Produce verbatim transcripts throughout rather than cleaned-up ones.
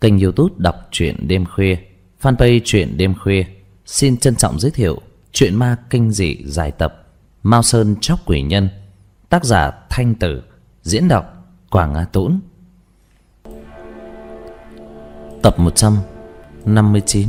Kênh YouTube đọc truyện đêm khuya, fanpage truyện đêm khuya xin trân trọng giới thiệu truyện ma kinh dị dài tập Mao Sơn Chóc Quỷ Nhân, tác giả Thanh Tử, diễn đọc Quảng Á Tũng. Tập một trăm năm mươi chín.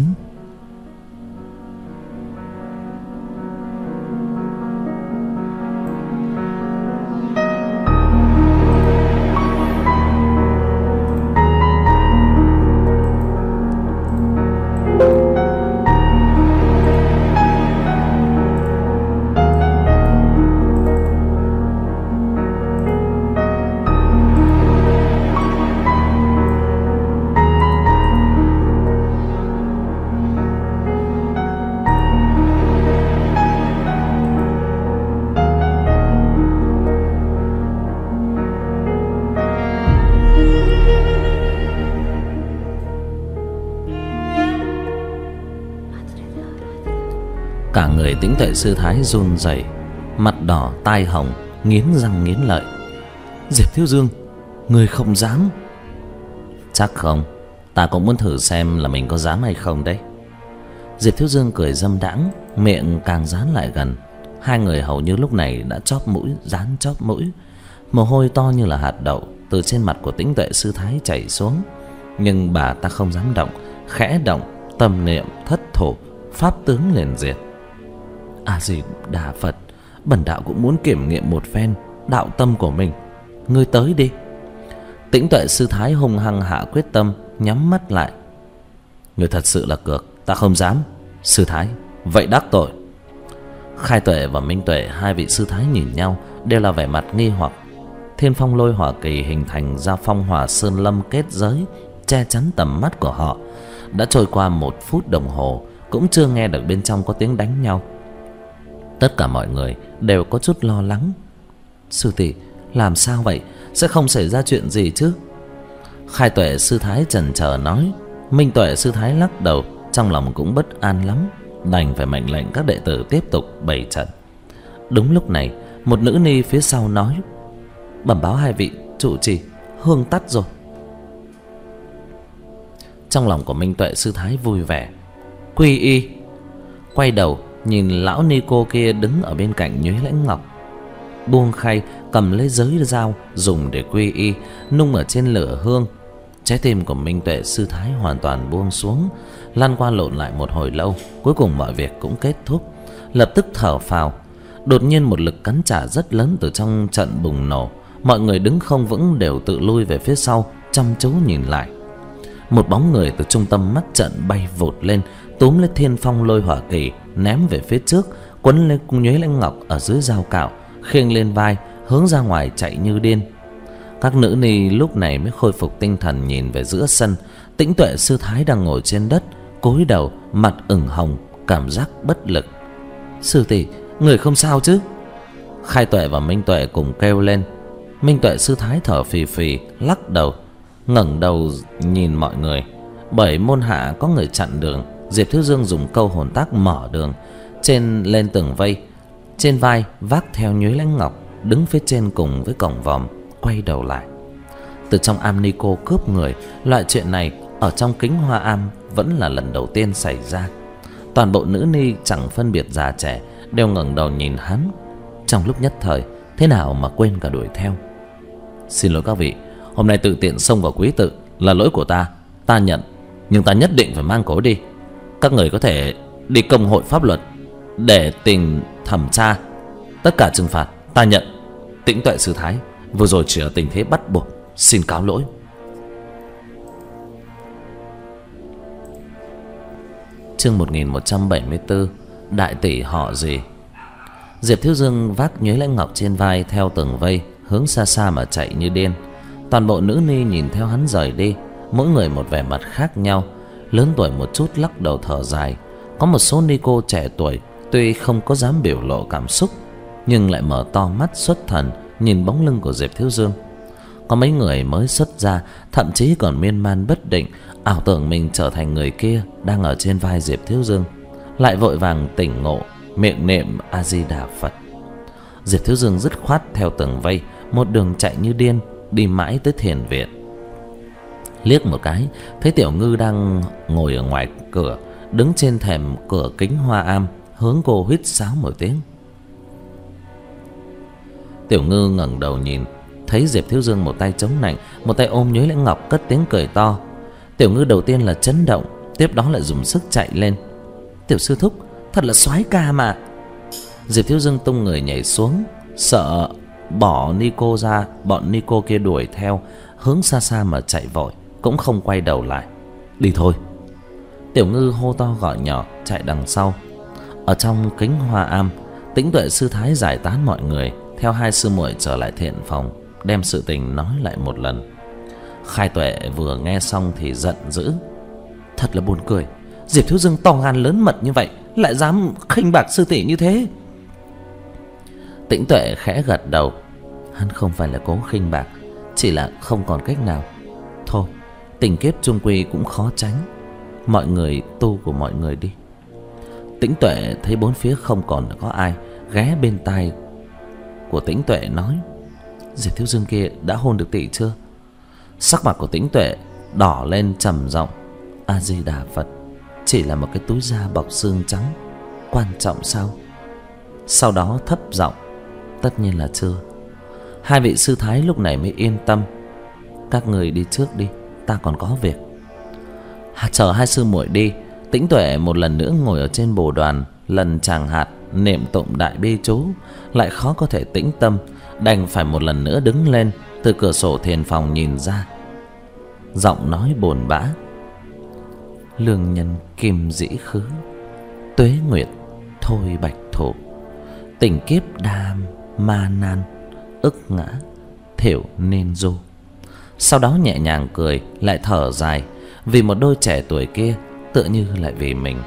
Cả người Tĩnh Tuệ Sư Thái run rẩy, mặt đỏ tai hồng, nghiến răng nghiến lợi. Diệp Thiếu Dương, người không dám? Chắc không, ta cũng muốn thử xem là mình có dám hay không đấy. Diệp Thiếu Dương cười dâm đãng, miệng càng dán lại gần. Hai người hầu như lúc này đã chóp mũi dán chóp mũi. Mồ hôi to như là hạt đậu từ trên mặt của Tĩnh Tuệ Sư Thái chảy xuống. Nhưng bà ta không dám động, khẽ động, tâm niệm thất thủ, pháp tướng liền diệt. A Di Đà Phật, bần đạo cũng muốn kiểm nghiệm một phen đạo tâm của mình. Ngươi tới đi. Tĩnh Tuệ Sư Thái hung hăng hạ quyết tâm, nhắm mắt lại. Ngươi thật sự là cược, ta không dám. Sư Thái, vậy đắc tội. Khai Tuệ và Minh Tuệ, hai vị sư thái nhìn nhau, đều là vẻ mặt nghi hoặc. Thiên Phong Lôi Hỏa Kỳ hình thành ra phong hỏa sơn lâm kết giới, che chắn tầm mắt của họ. Đã trôi qua một phút đồng hồ, cũng chưa nghe được bên trong có tiếng đánh nhau. Tất cả mọi người đều có chút lo lắng. Sư tỷ, làm sao vậy? Sẽ không xảy ra chuyện gì chứ? Khai Tuệ Sư Thái chần chờ nói. Minh Tuệ Sư Thái lắc đầu, trong lòng cũng bất an lắm, đành phải mệnh lệnh các đệ tử tiếp tục bày trận. Đúng lúc này, một nữ ni phía sau nói: bẩm báo hai vị trụ trì, hương tắt rồi. Trong lòng của Minh Tuệ Sư Thái vui vẻ. Quy y. Quay đầu nhìn lão ni cô kia đứng ở bên cạnh Nhuế Lãnh Ngọc, buông khay, cầm lấy giới dao dùng để quy y, nung ở trên lửa hương. Trái tim của Minh Tuệ Sư Thái hoàn toàn buông xuống, lăn qua lộn lại một hồi lâu, cuối cùng mọi việc cũng kết thúc. Lập tức thở phào. Đột nhiên một lực cắn trả rất lớn từ trong trận bùng nổ. Mọi người đứng không vững đều tự lui về phía sau, chăm chú nhìn lại. Một bóng người từ trung tâm mắt trận bay vụt lên, túm lấy Thiên Phong Lôi Hỏa Kỳ, ném về phía trước, quấn lên Nhuế Lãnh Ngọc ở dưới dao cạo, khiêng lên vai, hướng ra ngoài chạy như điên. Các nữ ni lúc này mới khôi phục tinh thần, nhìn về giữa sân. Tĩnh Tuệ Sư Thái đang ngồi trên đất, cúi đầu, mặt ửng hồng, cảm giác bất lực. Sư tỷ, người không sao chứ? Khai Tuệ và Minh Tuệ cùng kêu lên. Minh Tuệ Sư Thái thở phì phì, lắc đầu, ngẩng đầu nhìn mọi người. Bởi môn hạ có người chặn đường, Diệp Thiếu Dương dùng câu hồn tác mở đường, trên lên tường vây, trên vai vác theo Nhuế Lãnh Ngọc, đứng phía trên cùng với cổng vòm, quay đầu lại. Từ trong am ni cô cướp người, loại chuyện này ở trong Kính Hoa Am vẫn là lần đầu tiên xảy ra. Toàn bộ nữ ni chẳng phân biệt già trẻ đều ngẩng đầu nhìn hắn. Trong lúc nhất thời, thế nào mà quên cả đuổi theo. Xin lỗi các vị, hôm nay tự tiện xông vào quý tự là lỗi của ta, ta nhận. Nhưng ta nhất định phải mang cố đi. Các người có thể đi công hội pháp luật để tình thẩm tra. Tất cả trừng phạt ta nhận. Tĩnh Tuệ Sư Thái, vừa rồi chỉ là tình thế bắt buộc, xin cáo lỗi. Chương một nghìn một trăm bảy mươi tư. Đại tỷ họ gì? Diệp Thiếu Dương vác Nhuế Lãnh Ngọc trên vai theo tường vây, hướng xa xa mà chạy như điên. Toàn bộ nữ ni nhìn theo hắn rời đi, mỗi người một vẻ mặt khác nhau. Lớn tuổi một chút lắc đầu thở dài. Có một số ni cô trẻ tuổi tuy không có dám biểu lộ cảm xúc, nhưng lại mở to mắt xuất thần nhìn bóng lưng của Diệp Thiếu Dương. Có mấy người mới xuất ra, thậm chí còn miên man bất định, ảo tưởng mình trở thành người kia đang ở trên vai Diệp Thiếu Dương, lại vội vàng tỉnh ngộ, miệng niệm A Di Đà Phật. Diệp Thiếu Dương dứt khoát theo tường vây, một đường chạy như điên, đi mãi tới thiền viện. Liếc một cái thấy Tiểu Ngư đang ngồi ở ngoài cửa, đứng trên thềm cửa kính hoa am, hướng cô huýt sáo một tiếng. Tiểu Ngư ngẩng đầu nhìn, thấy Diệp Thiếu Dương một tay chống nạnh, một tay ôm Nhuế Lãnh Ngọc, cất tiếng cười to. Tiểu Ngư đầu tiên là chấn động, tiếp đó lại dùng sức chạy lên. Tiểu sư thúc thật là soái ca mà. Diệp Thiếu Dương tung người nhảy xuống, sợ bỏ Nico ra, bọn Nico kia đuổi theo, hướng xa xa mà chạy vội, cũng không quay đầu lại. Đi thôi. Tiểu Ngư hô to gọi nhỏ chạy đằng sau. Ở trong kính hoa am, Tĩnh Tuệ sư thái giải tán mọi người, theo hai sư muội trở lại thiện phòng, đem sự tình nói lại một lần. Khai Tuệ vừa nghe xong thì giận dữ. Thật là buồn cười, Diệp Thiếu Dương to gan lớn mật như vậy, lại dám khinh bạc sư tỷ như thế. Tĩnh Tuệ khẽ gật đầu. Hắn không phải là cố khinh bạc, chỉ là không còn cách nào. Thôi, tình kiếp chung quy cũng khó tránh, mọi người tu của mọi người đi. Tĩnh Tuệ thấy bốn phía không còn có ai, ghé bên tai của Tĩnh Tuệ nói: Diệp Thiếu Dương kia đã hôn được tỷ chưa? Sắc mặt của Tĩnh Tuệ đỏ lên trầm giọng: A Di Đà Phật, chỉ là một cái túi da bọc xương trắng, quan trọng sao? Sau đó thấp giọng: Tất nhiên là chưa. Hai vị sư thái lúc này mới yên tâm. Các người đi trước đi, ta còn có việc. Chờ hai sư muội đi, Tĩnh Tuệ một lần nữa ngồi ở trên bồ đoàn, lần tràng hạt niệm tụng đại bi chú, lại khó có thể tĩnh tâm, đành phải một lần nữa đứng lên, từ cửa sổ thiền phòng nhìn ra, giọng nói buồn bã: Lương nhân kim dĩ khứ, tuế nguyệt thôi bạch thổ, tình kiếp đam ma nan, ức ngã thiểu nên du. Sau đó nhẹ nhàng cười, lại thở dài, vì một đôi trẻ tuổi kia, tựa như lại vì mình.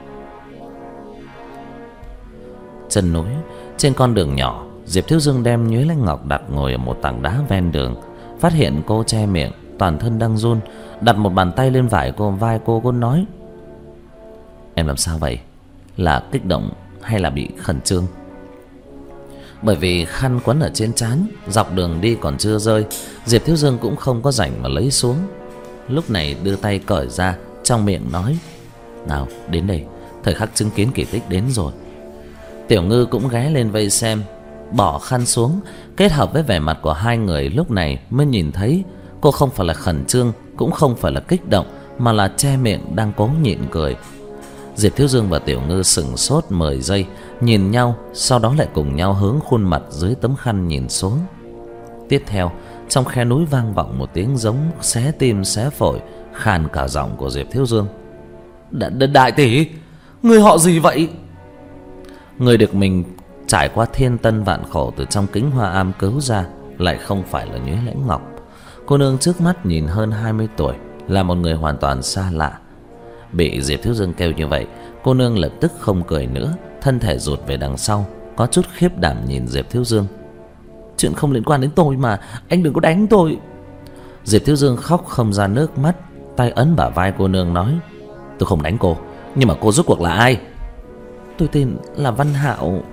Chân núi, trên con đường nhỏ, Diệp Thiếu Dương đem Nhuế Lãnh Ngọc đặt ngồi ở một tảng đá ven đường. Phát hiện cô che miệng, toàn thân đang run, đặt một bàn tay lên vai cô, vai cô, cô nói: Em làm sao vậy? Là kích động hay là bị khẩn trương? Bởi vì khăn quấn ở trên trán, dọc đường đi còn chưa rơi, Diệp Thiếu Dương cũng không có rảnh mà lấy xuống. Lúc này đưa tay cởi ra, trong miệng nói: Nào đến đây, thời khắc chứng kiến kỳ tích đến rồi. Tiểu Ngư cũng ghé lên vây xem, bỏ khăn xuống, kết hợp với vẻ mặt của hai người lúc này mới nhìn thấy cô không phải là khẩn trương, cũng không phải là kích động, mà là che miệng đang cố nhịn cười. Diệp Thiếu Dương và Tiểu Ngư sững sốt mười giây, nhìn nhau, sau đó lại cùng nhau hướng khuôn mặt dưới tấm khăn nhìn xuống. Tiếp theo, trong khe núi vang vọng một tiếng giống xé tim xé phổi, khàn cả giọng của Diệp Thiếu Dương: Đ Đại tỷ, người họ gì vậy? Người được mình trải qua thiên tân vạn khổ từ trong kính hoa am cứu ra lại không phải là Nhuế Lãnh Ngọc. Cô nương trước mắt nhìn hơn hai mươi tuổi, là một người hoàn toàn xa lạ. Bị Diệp Thiếu Dương kêu như vậy, cô nương lập tức không cười nữa, thân thể rụt về đằng sau, có chút khiếp đảm nhìn Diệp Thiếu Dương. Chuyện không liên quan đến tôi mà, anh đừng có đánh tôi. Diệp Thiếu Dương khóc không ra nước mắt, tay ấn bả vai cô nương nói: Tôi không đánh cô, nhưng mà cô rốt cuộc là ai? Tôi tên là Văn Hạo.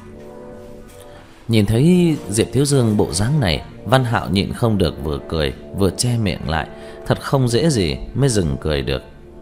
Nhìn thấy Diệp Thiếu Dương bộ dáng này, Văn Hạo nhịn không được vừa cười vừa che miệng lại, thật không dễ gì mới dừng cười được.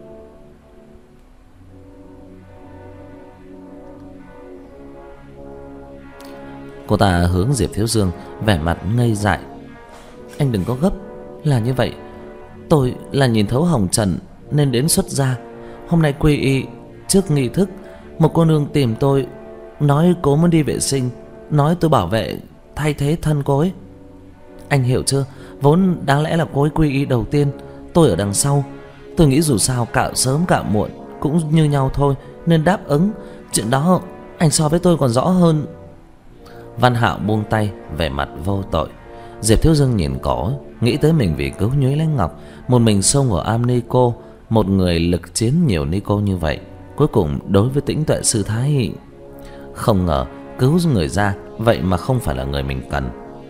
Cô ta hướng Diệp Thiếu Dương, vẻ mặt ngây dại: Anh đừng có gấp, là như vậy, tôi là nhìn thấu hồng trần nên đến xuất gia. Hôm nay quy y, trước nghi thức, một cô nương tìm tôi, nói cô muốn đi vệ sinh, nói tôi bảo vệ thay thế thân cô ấy. Anh hiểu chưa? Vốn đáng lẽ là cô ấy quy y đầu tiên, tôi ở đằng sau. Tôi nghĩ dù sao cạo sớm cạo muộn cũng như nhau thôi, nên đáp ứng. Chuyện đó anh so với tôi còn rõ hơn. Văn Hạo buông tay, vẻ mặt vô tội. Diệp Thiếu Dương nhìn cổ, nghĩ tới mình vì cứu Nhuế Lãnh Ngọc, một mình xông vào am Nico, một người lực chiến nhiều Nico như vậy, cuối cùng đối với Tĩnh Tuệ sư thái, không ngờ cứu người ra vậy mà không phải là người mình cần.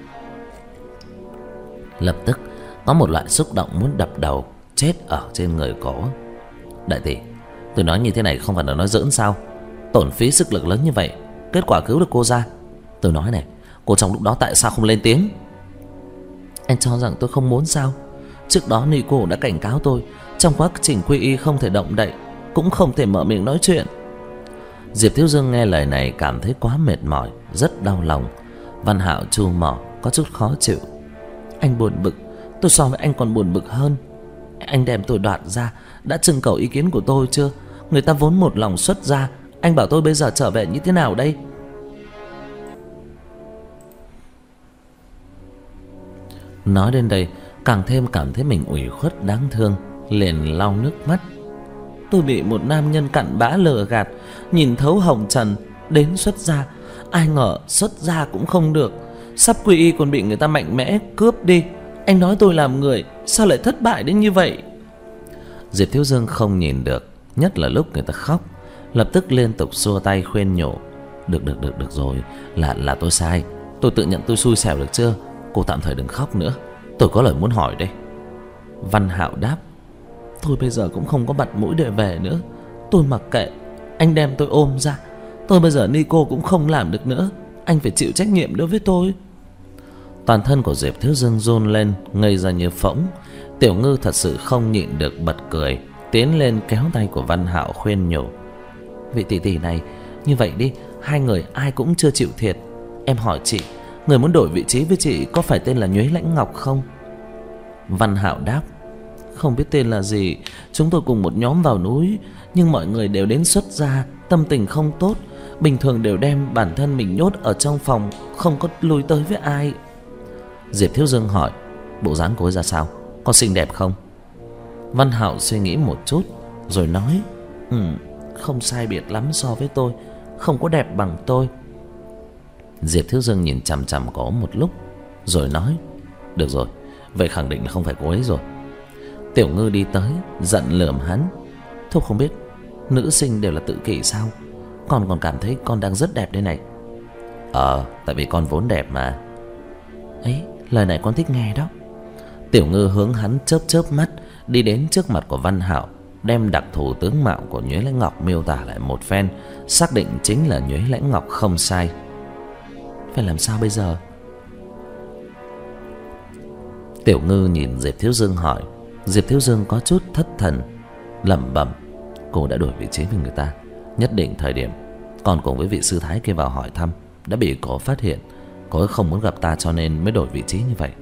Lập tức có một loại xúc động muốn đập đầu chết ở trên người cổ. Đại tỷ, tôi nói như thế này không phải là nói giỡn sao? Tổn phí sức lực lớn như vậy, kết quả cứu được cô ra. Tôi nói này, cô trong lúc đó tại sao không lên tiếng? Anh cho rằng tôi không muốn sao? Trước đó Nico đã cảnh cáo tôi, trong quá trình quy y không thể động đậy, cũng không thể mở miệng nói chuyện. Diệp Thiếu Dương nghe lời này cảm thấy quá mệt mỏi, rất đau lòng. Văn Hạo chu mỏ có chút khó chịu. Anh buồn bực, tôi so với anh còn buồn bực hơn. Anh đem tôi đoạt ra, đã trưng cầu ý kiến của tôi chưa? Người ta vốn một lòng xuất gia, anh bảo tôi bây giờ trở về như thế nào đây? Nói đến đây càng thêm cảm thấy mình ủy khuất đáng thương, liền lau nước mắt. Tôi bị một nam nhân cặn bã lừa gạt, nhìn thấu hồng trần, đến xuất gia. Ai ngờ xuất gia cũng không được, sắp quy y còn bị người ta mạnh mẽ cướp đi. Anh nói tôi làm người sao lại thất bại đến như vậy? Diệp Thiếu Dương không nhìn được, nhất là lúc người ta khóc, lập tức liên tục xua tay khuyên nhủ. Được được được được rồi, là là tôi sai, tôi tự nhận tôi xui xẻo được chưa? Cô tạm thời đừng khóc nữa, tôi có lời muốn hỏi đây. Văn Hạo đáp. Tôi bây giờ cũng không có mặt mũi để về nữa, tôi mặc kệ, anh đem tôi ôm ra. Tôi bây giờ Nico cũng không làm được nữa, anh phải chịu trách nhiệm đối với tôi. Toàn thân của Diệp Thiếu Dương run lên, ngây ra như phỗng. Tiểu Ngư thật sự không nhịn được bật cười, tiến lên kéo tay của Văn Hạo khuyên nhủ. Vị tỷ tỷ này, như vậy đi, hai người ai cũng chưa chịu thiệt. Em hỏi chị, người muốn đổi vị trí với chị có phải tên là Nhuế Lãnh Ngọc không? Văn Hạo đáp. Không biết tên là gì, chúng tôi cùng một nhóm vào núi, nhưng mọi người đều đến xuất gia, tâm tình không tốt, bình thường đều đem bản thân mình nhốt ở trong phòng, không có lui tới với ai. Diệp Thiếu Dương hỏi, bộ dáng cô ấy ra sao, có xinh đẹp không? Văn Hạo suy nghĩ một chút rồi nói, Ừ, không sai biệt lắm so với tôi, không có đẹp bằng tôi. Diệp Thiếu Dương nhìn chằm chằm cô một lúc rồi nói, được rồi, vậy khẳng định là không phải cô ấy rồi. Tiểu Ngư đi tới giận lườm hắn. Thôi không biết, nữ sinh đều là tự kỷ sao? Con còn cảm thấy con đang rất đẹp đây này. Ờ, tại vì con vốn đẹp mà. Ấy, lời này con thích nghe đó. Tiểu Ngư hướng hắn chớp chớp mắt, đi đến trước mặt của Văn Hạo, đem đặc thù tướng mạo của Nhuế Lãnh Ngọc miêu tả lại một phen, xác định chính là Nhuế Lãnh Ngọc không sai. Phải làm sao bây giờ? Tiểu Ngư nhìn Diệp Thiếu Dương hỏi. Diệp Thiếu Dương có chút thất thần, lẩm bẩm, cô đã đổi vị trí với người ta, nhất định thời điểm còn cùng với vị sư thái kia vào hỏi thăm đã bị cô phát hiện. Cô ấy không muốn gặp ta cho nên mới đổi vị trí như vậy.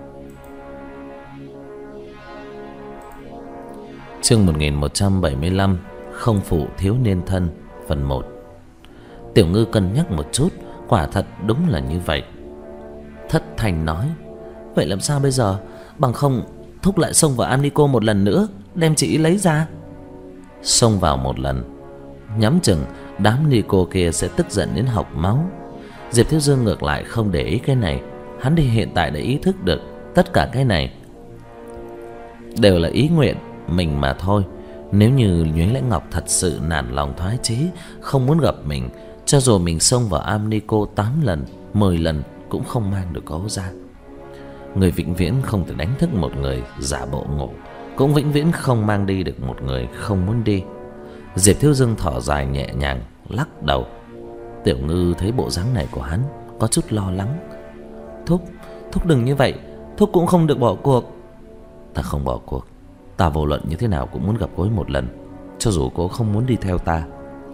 Chương một nghìn một trăm bảy mươi lăm, Không phụ thiếu niên thân, phần một. Tiểu Ngư cân nhắc một chút, quả thật đúng là như vậy. Thất thành nói, vậy làm sao bây giờ? Bằng không thúc lại xông vào Nico một lần nữa, đem chị lấy ra. Xông vào một lần, nhắm chừng đám Nico kia sẽ tức giận đến học máu. Diệp Thiếu Dương ngược lại không để ý cái này. Hắn đi hiện tại đã ý thức được tất cả cái này đều là ý nguyện mình mà thôi. Nếu như Nhuế Lãnh Ngọc thật sự nản lòng thoái chí, không muốn gặp mình, cho dù mình xông vào am Nico tám lần, mười lần cũng không mang được cô ra. Người vĩnh viễn không thể đánh thức một người giả bộ ngủ, cũng vĩnh viễn không mang đi được một người không muốn đi. Diệp Thiếu Dương thở dài nhẹ nhàng, lắc đầu. Tiểu Ngư thấy bộ dáng này của hắn có chút lo lắng. Thúc, thúc đừng như vậy, thúc cũng không được bỏ cuộc. Ta không bỏ cuộc, ta vô luận như thế nào cũng muốn gặp cô ấy một lần, cho dù cô không muốn đi theo ta.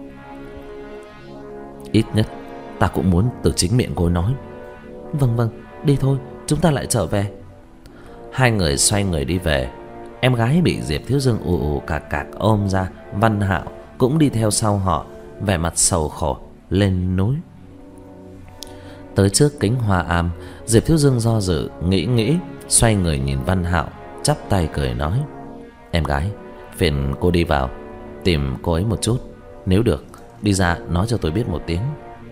Ít nhất ta cũng muốn từ chính miệng cô ấy nói. Vâng vâng, đi thôi, chúng ta lại trở về. Hai người xoay người đi về. Em gái bị Diệp Thiếu Dương ù ù cạc cạc ôm ra. Văn Hạo cũng đi theo sau họ, vẻ mặt sầu khổ lên núi. Tới trước kính hoa am, Diệp Thiếu Dương do dự nghĩ nghĩ, xoay người nhìn Văn Hạo, chắp tay cười nói, em gái, phiền cô đi vào tìm cô ấy một chút, nếu được đi ra nói cho tôi biết một tiếng.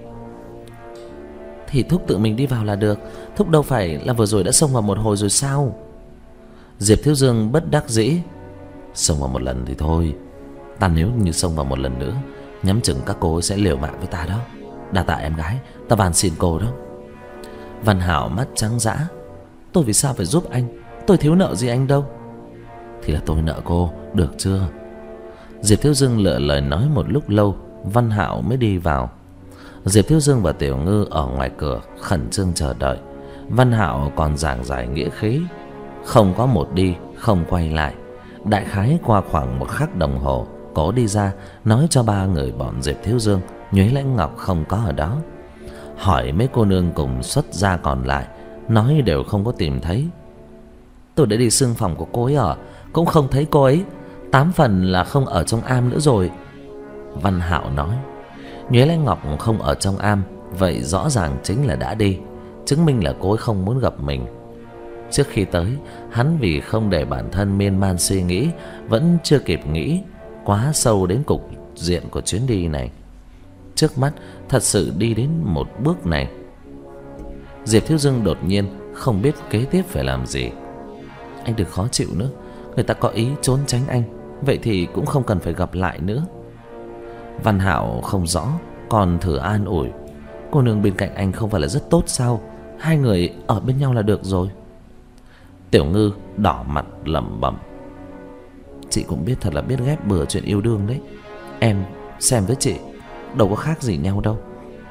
Thì thúc tự mình đi vào là được, thúc đâu phải là vừa rồi đã xông vào một hồi rồi sao? Diệp Thiếu Dương bất đắc dĩ. Xông vào một lần thì thôi, ta nếu như xông vào một lần nữa, nhắm chừng các cô sẽ liều mạng với ta đó. Đa tạ em gái, ta van xin cô đó. Văn Hạo mắt trắng dã. Tôi vì sao phải giúp anh? Tôi thiếu nợ gì anh đâu. Thì là tôi nợ cô, được chưa? Diệp Thiếu Dương lựa lời nói một lúc lâu, Văn Hạo mới đi vào. Diệp Thiếu Dương và Tiểu Ngư ở ngoài cửa khẩn trương chờ đợi. Văn Hạo còn giảng giải nghĩa khí, không có một đi không quay lại. Đại khái qua khoảng một khắc đồng hồ, cổ đi ra nói cho ba người bọn Diệp Thiếu Dương Nhuế Lãnh Ngọc không có ở đó. Hỏi mấy cô nương cùng xuất gia còn lại, nói đều không có tìm thấy. Tôi đã đi xương phòng của cô ấy ở, cũng không thấy cô ấy. Tám phần là không ở trong am nữa rồi. Văn Hạo nói. Nhuế Lãnh Ngọc không ở trong am, vậy rõ ràng chính là đã đi, chứng minh là cô ấy không muốn gặp mình. Trước khi tới, hắn vì không để bản thân miên man suy nghĩ, vẫn chưa kịp nghĩ quá sâu đến cục diện của chuyến đi này. Trước mắt thật sự đi đến một bước này, Diệp Thiếu Dương đột nhiên không biết kế tiếp phải làm gì. Anh đừng khó chịu nữa, người ta có ý trốn tránh anh, vậy thì cũng không cần phải gặp lại nữa. Văn Hạo không rõ, còn thử an ủi. Cô nương bên cạnh anh không phải là rất tốt sao? Hai người ở bên nhau là được rồi. Tiểu Ngư đỏ mặt lẩm bẩm. Chị cũng biết thật là biết ghép bừa chuyện yêu đương đấy. Em xem với chị đâu có khác gì nhau đâu.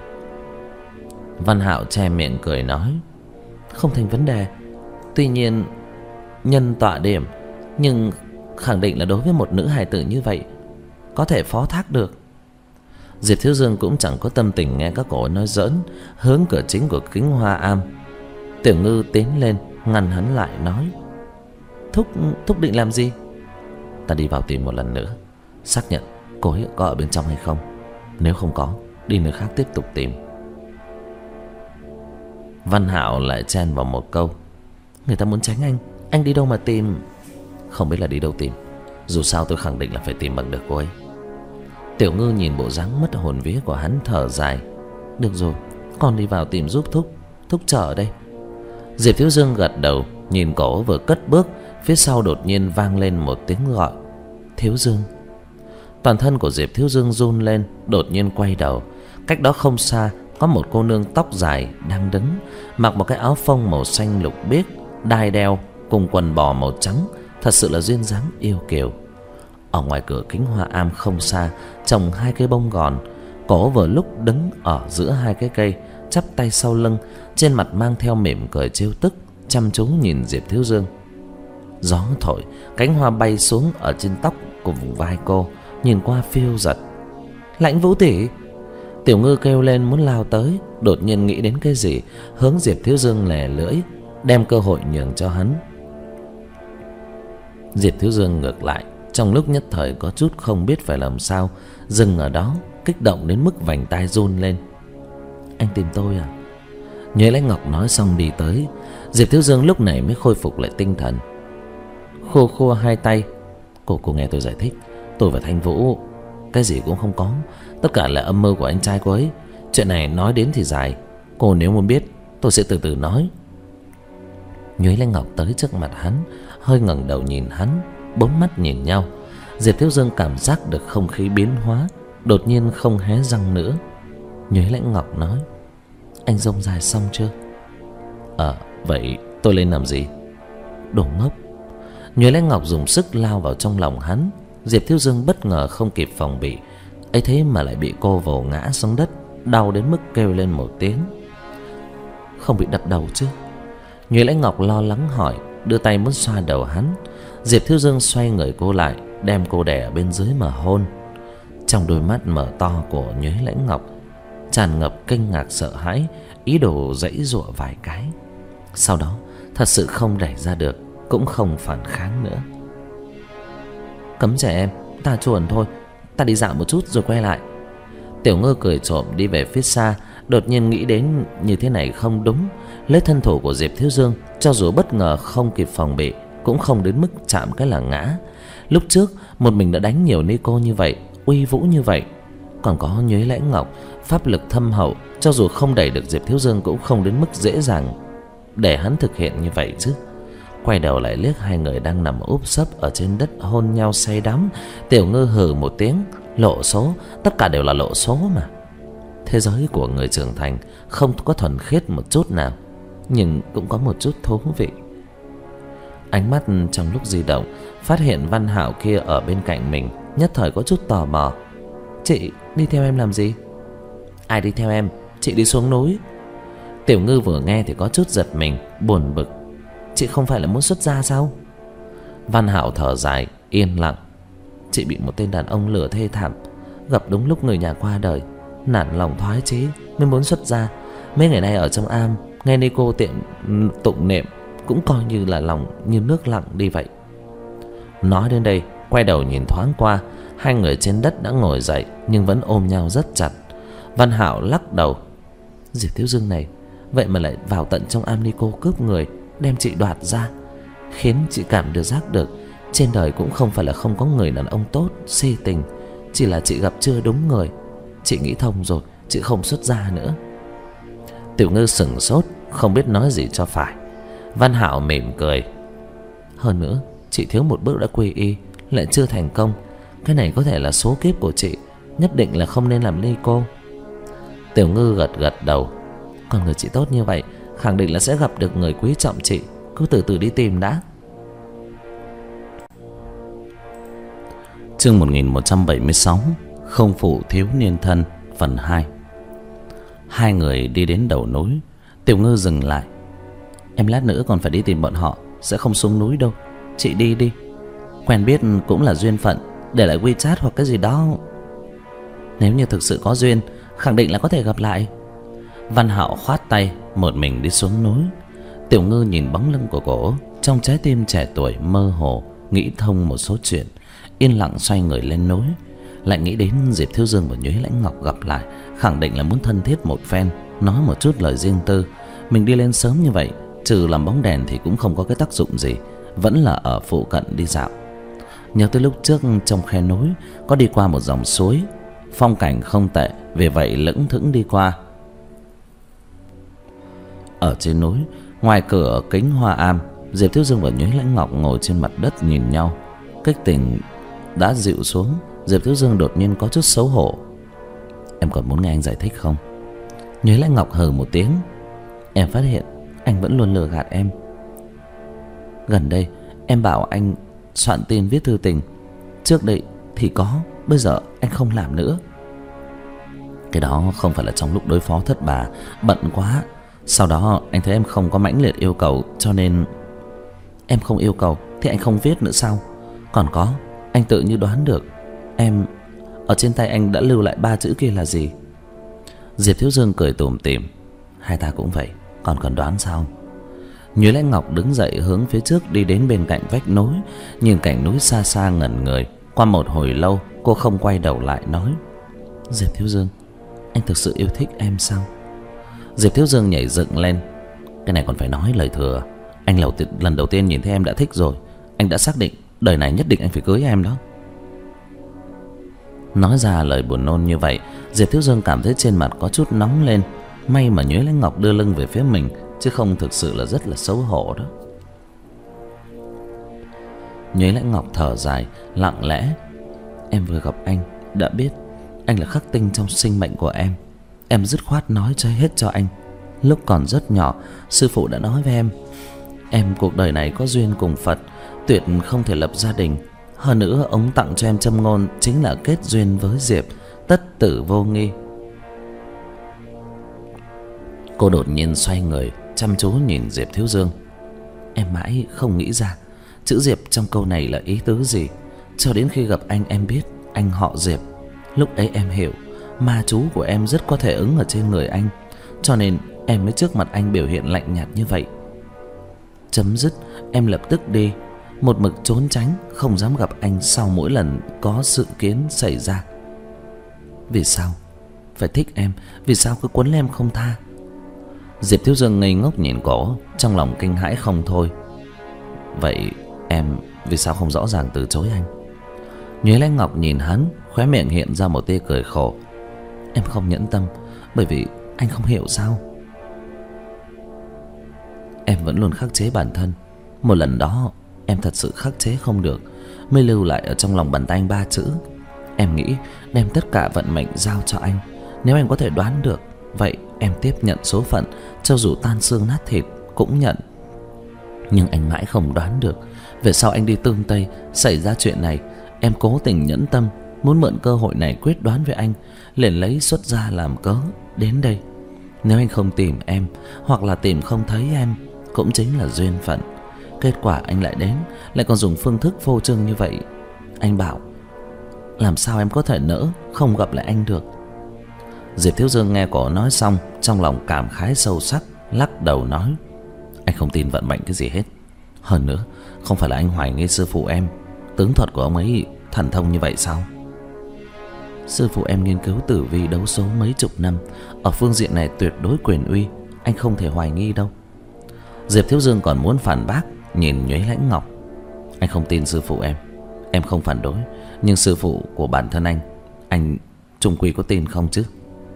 Văn Hạo che miệng cười nói. Không thành vấn đề. Tuy nhiên nhân tọa điểm, nhưng khẳng định là đối với một nữ hài tử như vậy có thể phó thác được. Diệp Thiếu Dương cũng chẳng có tâm tình nghe các cổ nói giỡn, hướng cửa chính của Kính Hoa Am. Tiểu Ngư tiến lên ngăn hắn lại nói. Thúc, thúc định làm gì? Ta đi vào tìm một lần nữa, xác nhận cô ấy có ở bên trong hay không. Nếu không có, đi nơi khác tiếp tục tìm. Văn Hạo lại chen vào một câu. Người ta muốn tránh anh, anh đi đâu mà tìm? Không biết là đi đâu tìm, dù sao tôi khẳng định là phải tìm bằng được cô ấy. Tiểu Ngư nhìn bộ dáng mất hồn vía của hắn thở dài. Được rồi, con đi vào tìm giúp thúc. Thúc chờ ở đây. Diệp Thiếu Dương gật đầu, nhìn cổ vừa cất bước, phía sau đột nhiên vang lên một tiếng gọi. Thiếu Dương. Toàn thân của Diệp Thiếu Dương run lên, đột nhiên quay đầu. Cách đó không xa có một cô nương tóc dài đang đứng, mặc một cái áo phông màu xanh lục biếc, đai đeo cùng quần bò màu trắng, thật sự là duyên dáng yêu kiều. Ở ngoài cửa Kính Hoa Am không xa trồng hai cây bông gòn. Cổ vừa lúc đứng ở giữa hai cái cây, chắp tay sau lưng, trên mặt mang theo mỉm cười trêu tức, chăm chú nhìn Diệp Thiếu Dương. Gió thổi, cánh hoa bay xuống ở trên tóc của vùng vai cô, nhìn qua phiêu giật. Lãnh Vũ tỷ. Tiểu Ngư kêu lên muốn lao tới, đột nhiên nghĩ đến cái gì, hướng Diệp Thiếu Dương lè lưỡi, đem cơ hội nhường cho hắn. Diệp Thiếu Dương ngược lại, trong lúc nhất thời có chút không biết phải làm sao, dừng ở đó, kích động đến mức vành tai run lên. Anh tìm tôi à? Nhuế Lãnh Ngọc nói xong đi tới. Diệp Thiếu Dương lúc này mới khôi phục lại tinh thần, khô khô hai tay. Cô cô nghe tôi giải thích, tôi và Thanh Vũ cái gì cũng không có, tất cả là âm mưu của anh trai cô ấy. Chuyện này nói đến thì dài, cô nếu muốn biết tôi sẽ từ từ nói. Nhuế Lãnh Ngọc tới trước mặt hắn, hơi ngẩng đầu nhìn hắn, bốn mắt nhìn nhau. Diệp Thiếu Dương cảm giác được không khí biến hóa, đột nhiên không hé răng nữa. Nhuế Lãnh Ngọc nói. Anh rông dài xong chưa? Ờ, vậy tôi lên làm gì? Đồ ngốc. Nhuế Lãnh Ngọc dùng sức lao vào trong lòng hắn. Diệp Thiếu Dương bất ngờ không kịp phòng bị, ấy thế mà lại bị cô vồ ngã xuống đất, đau đến mức kêu lên một tiếng. Không bị đập đầu chứ? Nhuế Lãnh Ngọc lo lắng hỏi, đưa tay muốn xoa đầu hắn. Diệp Thiếu Dương xoay người cô lại, đem cô đè ở bên dưới mà hôn. Trong đôi mắt mở to của Nhuế Lãnh Ngọc tràn ngập kinh ngạc sợ hãi, ý đồ giãy giụa vài cái. Sau đó thật sự không đẩy ra được, cũng không phản kháng nữa. Cấm trẻ em, ta chuồn thôi, ta đi dạo một chút rồi quay lại. Tiểu Ngư cười trộm đi về phía xa, đột nhiên nghĩ đến như thế này không đúng. Lấy thân thủ của Diệp Thiếu Dương, cho dù bất ngờ không kịp phòng bị, cũng không đến mức chạm cái là ngã. Lúc trước một mình đã đánh nhiều ni cô như vậy, uy vũ như vậy, còn có Nhuế Lãnh Ngọc pháp lực thâm hậu, cho dù không đẩy được Diệp Thiếu Dương cũng không đến mức dễ dàng để hắn thực hiện như vậy chứ. Quay đầu lại liếc hai người đang nằm úp sấp ở trên đất hôn nhau say đắm. Tiểu Ngư hừ một tiếng. Lộ số, tất cả đều là lộ số mà. Thế giới của người trưởng thành không có thuần khiết một chút nào, nhưng cũng có một chút thú vị. Ánh mắt trong lúc di động phát hiện Văn Hạo kia ở bên cạnh mình, nhất thời có chút tò mò. Chị đi theo em làm gì? Ai đi theo em? Chị đi xuống núi. Tiểu Ngư vừa nghe thì có chút giật mình, buồn bực. Chị không phải là muốn xuất gia sao? Văn Hạo thở dài yên lặng. Chị bị một tên đàn ông lừa thê thảm, gặp đúng lúc người nhà qua đời, nản lòng thoái chí mới muốn xuất gia. Mấy ngày nay ở trong am nghe Nico tiệm tụng niệm cũng coi như là lòng như nước lặng đi vậy. Nói đến đây quay đầu nhìn thoáng qua, hai người trên đất đã ngồi dậy nhưng vẫn ôm nhau rất chặt. Văn Hạo lắc đầu. Diệp Thiếu Dương này vậy mà lại vào tận trong am Nico cướp người, đem chị đoạt ra, khiến chị cảm được giác được trên đời cũng không phải là không có người đàn ông tốt si tình, chỉ là chị gặp chưa đúng người. Chị nghĩ thông rồi, chị không xuất gia nữa. Tiểu Ngư sững sốt không biết nói gì cho phải. Văn Hạo mỉm cười. Hơn nữa chị thiếu một bước đã quy y, lại chưa thành công. Cái này có thể là số kiếp của chị, nhất định là không nên làm ly cô. Tiểu Ngư gật gật đầu. Còn người chị tốt như vậy, khẳng định là sẽ gặp được người quý trọng chị. Cứ từ từ đi tìm đã. Chương một nghìn một trăm bảy mươi sáu. Không phụ thiếu niên thân phần hai. Hai người đi đến đầu núi. Tiểu Ngư dừng lại. Em lát nữa còn phải đi tìm bọn họ, sẽ không xuống núi đâu. Chị đi đi. Quen biết cũng là duyên phận, để lại WeChat hoặc cái gì đó. Nếu như thực sự có duyên, khẳng định là có thể gặp lại. Văn Hạo khoát tay, một mình đi xuống núi. Tiểu Ngư nhìn bóng lưng của cổ, trong trái tim trẻ tuổi mơ hồ nghĩ thông một số chuyện, yên lặng xoay người lên núi. Lại nghĩ đến Diệp Thiếu Dương và Nhuế Lãnh Ngọc gặp lại, khẳng định là muốn thân thiết một phen, nói một chút lời riêng tư. Mình đi lên sớm như vậy, trừ làm bóng đèn thì cũng không có cái tác dụng gì, vẫn là ở phụ cận đi dạo. Nhớ tới lúc trước trong khe núi có đi qua một dòng suối, phong cảnh không tệ, vì vậy lững thững đi qua. Ở trên núi, ngoài cửa kính hoa am, Diệp Thiếu Dương và Nhuế Lãnh Ngọc ngồi trên mặt đất nhìn nhau. Kích tình đã dịu xuống, Diệp Thiếu Dương đột nhiên có chút xấu hổ. Em còn muốn nghe anh giải thích không? Nhuế Lãnh Ngọc hừ một tiếng. Em phát hiện anh vẫn luôn lừa gạt em. Gần đây em bảo anh soạn tin viết thư tình, trước đây thì có, bây giờ anh không làm nữa. Cái đó không phải là trong lúc đối phó thất bà, bận quá. Sau đó anh thấy em không có mãnh liệt yêu cầu, cho nên... Em không yêu cầu thì anh không viết nữa sao? Còn có, anh tự như đoán được. Em... Ở trên tay anh đã lưu lại ba chữ kia là gì? Diệp Thiếu Dương cười tủm tỉm. Hai ta cũng vậy, còn cần đoán sao? Nhuế Lãnh Ngọc đứng dậy hướng phía trước đi đến bên cạnh vách núi, nhìn cảnh núi xa xa ngẩn người. Qua một hồi lâu cô không quay đầu lại nói. Diệp Thiếu Dương, anh thực sự yêu thích em sao? Diệp Thiếu Dương nhảy dựng lên. Cái này còn phải nói lời thừa. Anh lần đầu tiên nhìn thấy em đã thích rồi. Anh đã xác định đời này nhất định anh phải cưới em đó. Nói ra lời buồn nôn như vậy, Diệp Thiếu Dương cảm thấy trên mặt có chút nóng lên. May mà Nhuế Lãnh Ngọc đưa lưng về phía mình, chứ không thực sự là rất là xấu hổ đó. Nhuế Lãnh Ngọc thở dài, lặng lẽ. Em vừa gặp anh đã biết anh là khắc tinh trong sinh mệnh của em. Em dứt khoát nói cho hết cho anh. Lúc còn rất nhỏ, sư phụ đã nói với em, em cuộc đời này có duyên cùng Phật, tuyệt không thể lập gia đình. Hơn nữa ông tặng cho em châm ngôn chính là kết duyên với Diệp, tất tử vô nghi. Cô đột nhiên xoay người, chăm chú nhìn Diệp Thiếu Dương. Em mãi không nghĩ ra chữ Diệp trong câu này là ý tứ gì, cho đến khi gặp anh em biết anh họ Diệp. Lúc ấy em hiểu ma chú của em rất có thể ứng ở trên người anh, cho nên em mới trước mặt anh biểu hiện lạnh nhạt như vậy. Chấm dứt, em lập tức đi, một mực trốn tránh, không dám gặp anh sau mỗi lần có sự kiến xảy ra. Vì sao phải thích em? Vì sao cứ quấn em không tha? Diệp Thiếu Dương ngây ngốc nhìn cổ, trong lòng kinh hãi không thôi. Vậy em vì sao không rõ ràng từ chối anh? Nhuế Lãnh Ngọc nhìn hắn, khóe miệng hiện ra một tia cười khổ. Em không nhẫn tâm, bởi vì anh không hiểu sao. Em vẫn luôn khắc chế bản thân. Một lần đó em thật sự khắc chế không được, mới lưu lại ở trong lòng bàn tay anh ba chữ. Em nghĩ đem tất cả vận mệnh giao cho anh. Nếu anh có thể đoán được, vậy em tiếp nhận số phận, cho dù tan xương nát thịt cũng nhận. Nhưng anh mãi không đoán được, về sau anh đi Tương Tây xảy ra chuyện này. Em cố tình nhẫn tâm, muốn mượn cơ hội này quyết đoán với anh, liền lấy xuất gia làm cớ đến đây. Nếu anh không tìm em, hoặc là tìm không thấy em, cũng chính là duyên phận. Kết quả anh lại đến, lại còn dùng phương thức phô trương như vậy. Anh bảo làm sao em có thể nỡ không gặp lại anh được. Diệp Thiếu Dương nghe cô nói xong, trong lòng cảm khái sâu sắc, lắc đầu nói: Anh không tin vận mệnh cái gì hết. Hơn nữa, không phải là anh hoài nghi sư phụ em, tướng thuật của ông ấy thần thông như vậy sao? Sư phụ em nghiên cứu tử vi đấu số mấy chục năm, ở phương diện này tuyệt đối quyền uy, anh không thể hoài nghi đâu. Diệp Thiếu Dương còn muốn phản bác, nhìn Nhuế Lãnh Ngọc: Anh không tin sư phụ em, em không phản đối, nhưng sư phụ của bản thân anh, anh chung quy có tin không chứ?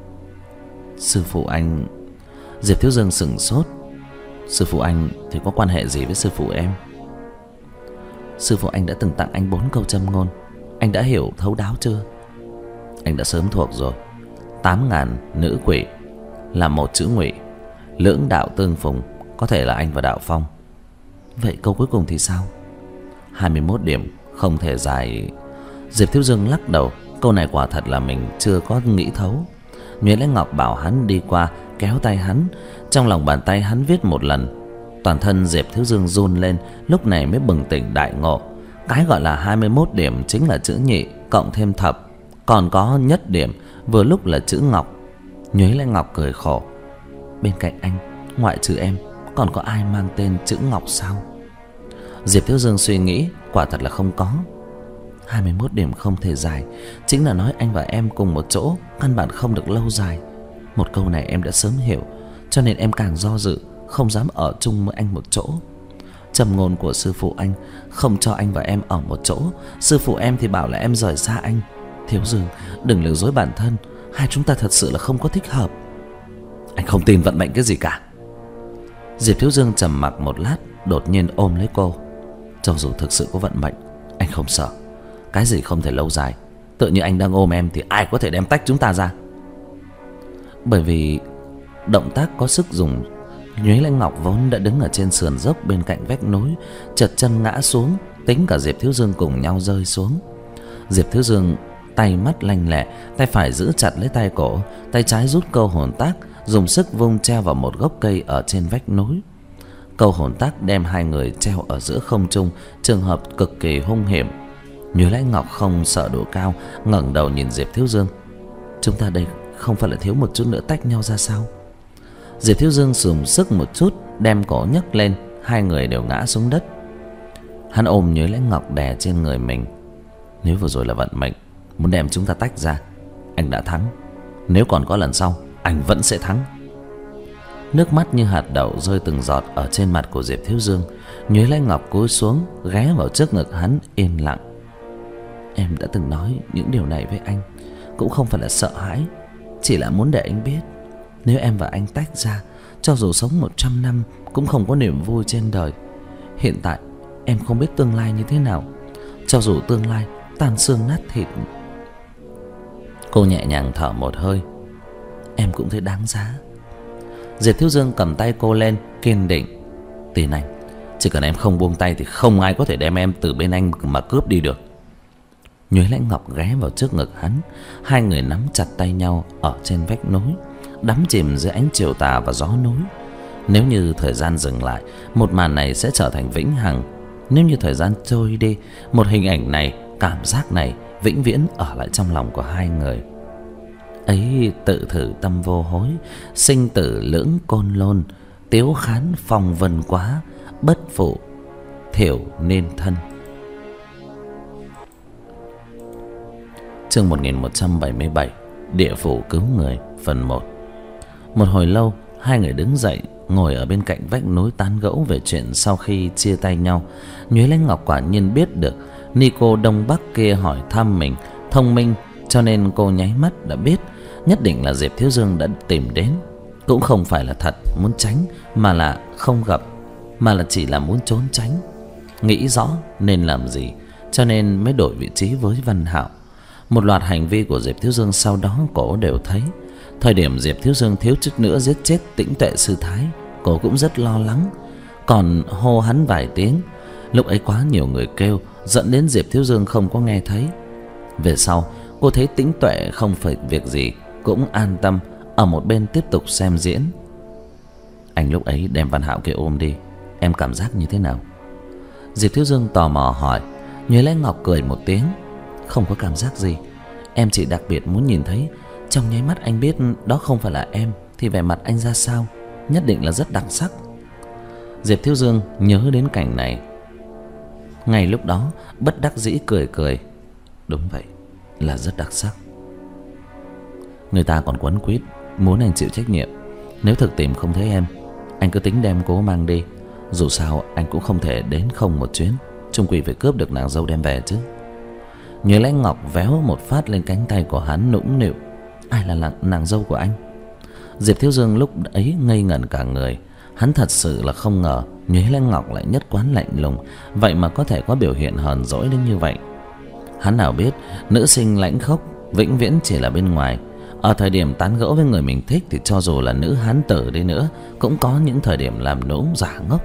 Sư phụ anh... Diệp Thiếu Dương sững sốt. Sư phụ anh thì có quan hệ gì với sư phụ em? Sư phụ anh đã từng tặng anh bốn câu châm ngôn, anh đã hiểu thấu đáo chưa? Anh đã sớm thuộc rồi. Tám ngàn nữ quỷ là một chữ ngụy, lưỡng đạo tương phùng, có thể là anh và Đạo Phong. Vậy câu cuối cùng thì sao? Hai mươi mốt điểm không thể giải. Diệp Thiếu Dương lắc đầu. Câu này quả thật là mình chưa có nghĩ thấu. Nhuế Lãnh Ngọc bảo hắn đi qua, kéo tay hắn. Trong lòng bàn tay hắn viết một lần. Toàn thân Diệp Thiếu Dương run lên, lúc này mới bừng tỉnh đại ngộ. Cái gọi là hai mươi mốt điểm chính là chữ nhị cộng thêm thập, còn có nhất điểm vừa lúc là chữ ngọc. Nhuế Lãnh Ngọc cười khổ: Bên cạnh anh, ngoại trừ em, còn có ai mang tên chữ Ngọc sao? Diệp Thiếu Dương suy nghĩ, quả thật là không có. Hai mươi mốt điểm không thể dài, chính là nói anh và em cùng một chỗ căn bản không được lâu dài. Một câu này em đã sớm hiểu, cho nên em càng do dự, không dám ở chung với anh một chỗ. Châm ngôn của sư phụ anh không cho anh và em ở một chỗ. Sư phụ em thì bảo là em rời xa anh. Thiếu Dương, đừng lừa dối bản thân, hai chúng ta thật sự là không có thích hợp. Anh không tin vận mệnh cái gì cả. Diệp Thiếu Dương trầm mặc một lát, đột nhiên ôm lấy cô: Cho dù thực sự có vận mệnh, anh không sợ. Cái gì không thể lâu dài, tự như anh đang ôm em thì ai có thể đem tách chúng ta ra? Bởi vì động tác có sức dùng. Nhuế Lãnh Ngọc vốn đã đứng ở trên sườn dốc bên cạnh vách núi, chợt chân ngã xuống, tính cả Diệp Thiếu Dương cùng nhau rơi xuống. Diệp Thiếu Dương tay mắt lanh lẹ, tay phải giữ chặt lấy tay cổ, tay trái rút câu hồn tác, dùng sức vung treo vào một gốc cây ở trên vách núi. Câu hồn tác đem hai người treo ở giữa không trung, trường hợp cực kỳ hung hiểm. Nhuế Lãnh Ngọc không sợ độ cao, ngẩng đầu nhìn Diệp Thiếu Dương: Chúng ta đây không phải là thiếu một chút nữa tách nhau ra sao? Diệp Thiếu Dương dùng sức một chút, đem cổ nhấc lên, hai người đều ngã xuống đất. Hắn ôm Nhuế Lãnh Ngọc đè trên người mình: Nếu vừa rồi là vận mệnh muốn đem chúng ta tách ra, anh đã thắng. Nếu còn có lần sau, anh vẫn sẽ thắng. Nước mắt như hạt đậu rơi từng giọt ở trên mặt của Diệp Thiếu Dương. Nhuế Lãnh Ngọc cúi xuống, ghé vào trước ngực hắn, yên lặng: Em đã từng nói những điều này với anh, cũng không phải là sợ hãi, chỉ là muốn để anh biết, nếu em và anh tách ra, cho dù sống một trăm năm cũng không có niềm vui trên đời. Hiện tại em không biết tương lai như thế nào, cho dù tương lai tan xương nát thịt. Cô nhẹ nhàng thở một hơi: Em cũng thấy đáng giá. Diệp Thiếu Dương cầm tay cô lên, kiên định: Tin anh, chỉ cần em không buông tay thì không ai có thể đem em từ bên anh mà cướp đi được. Nhuế Lãnh Ngọc ghé vào trước ngực hắn, hai người nắm chặt tay nhau ở trên vách núi, đắm chìm dưới ánh chiều tà và gió núi. Nếu như thời gian dừng lại, một màn này sẽ trở thành vĩnh hằng. Nếu như thời gian trôi đi, một hình ảnh này, cảm giác này vĩnh viễn ở lại trong lòng của hai người. Ấy tự thử tâm vô hối, sinh tử lưỡng côn lôn, tiếu khán phong vân quá, bất phụ thiểu nên thân. Chương một nghìn một trăm bảy mươi bảy, Địa phủ cứu người, phần một. Một hồi lâu, hai người đứng dậy, ngồi ở bên cạnh vách núi tán gẫu về chuyện sau khi chia tay nhau. Nhuế Lãnh Ngọc quả nhiên biết được Nico Đông Bắc kia hỏi thăm mình, thông minh, cho nên cô nháy mắt đã biết nhất định là Diệp Thiếu Dương đã tìm đến. Cũng không phải là thật muốn tránh, mà là không gặp, mà là chỉ là muốn trốn tránh. Nghĩ rõ nên làm gì, cho nên mới đổi vị trí với Văn Hạo. Một loạt hành vi của Diệp Thiếu Dương sau đó cô đều thấy. Thời điểm Diệp Thiếu Dương thiếu chút nữa giết chết Tĩnh Tuệ Sư Thái, cô cũng rất lo lắng, còn hô hắn vài tiếng. Lúc ấy quá nhiều người kêu, dẫn đến Diệp Thiếu Dương không có nghe thấy. Về sau cô thấy Tĩnh Tuệ không phải việc gì, cũng an tâm ở một bên tiếp tục xem diễn. Anh lúc ấy đem Văn Hạo kia ôm đi, em cảm giác như thế nào? Diệp Thiếu Dương tò mò hỏi. Nhuế Lãnh Ngọc cười một tiếng. Không có cảm giác gì. Em chỉ đặc biệt muốn nhìn thấy trong nháy mắt anh biết đó không phải là em thì vẻ mặt anh ra sao. Nhất định là rất đặc sắc. Diệp Thiếu Dương nhớ đến cảnh này. Ngay lúc đó bất đắc dĩ cười cười. Đúng vậy, là rất đặc sắc. Người ta còn quấn quýt muốn anh chịu trách nhiệm. Nếu thực tìm không thấy em, anh cứ tính đem cố mang đi. Dù sao anh cũng không thể đến không một chuyến, chung quy phải cướp được nàng dâu đem về chứ. Nhuế Lãnh Ngọc véo một phát lên cánh tay của hắn nũng nịu. Ai là nàng, nàng dâu của anh? Diệp Thiếu Dương lúc ấy ngây ngẩn cả người. Hắn thật sự là không ngờ Nhuế Lãnh Ngọc lại nhất quán lạnh lùng, vậy mà có thể có biểu hiện hờn dỗi đến như vậy. Hắn nào biết nữ sinh lãnh khốc vĩnh viễn chỉ là bên ngoài. Ở thời điểm tán gẫu với người mình thích thì cho dù là nữ hán tử đi nữa cũng có những thời điểm làm nũng giả ngốc.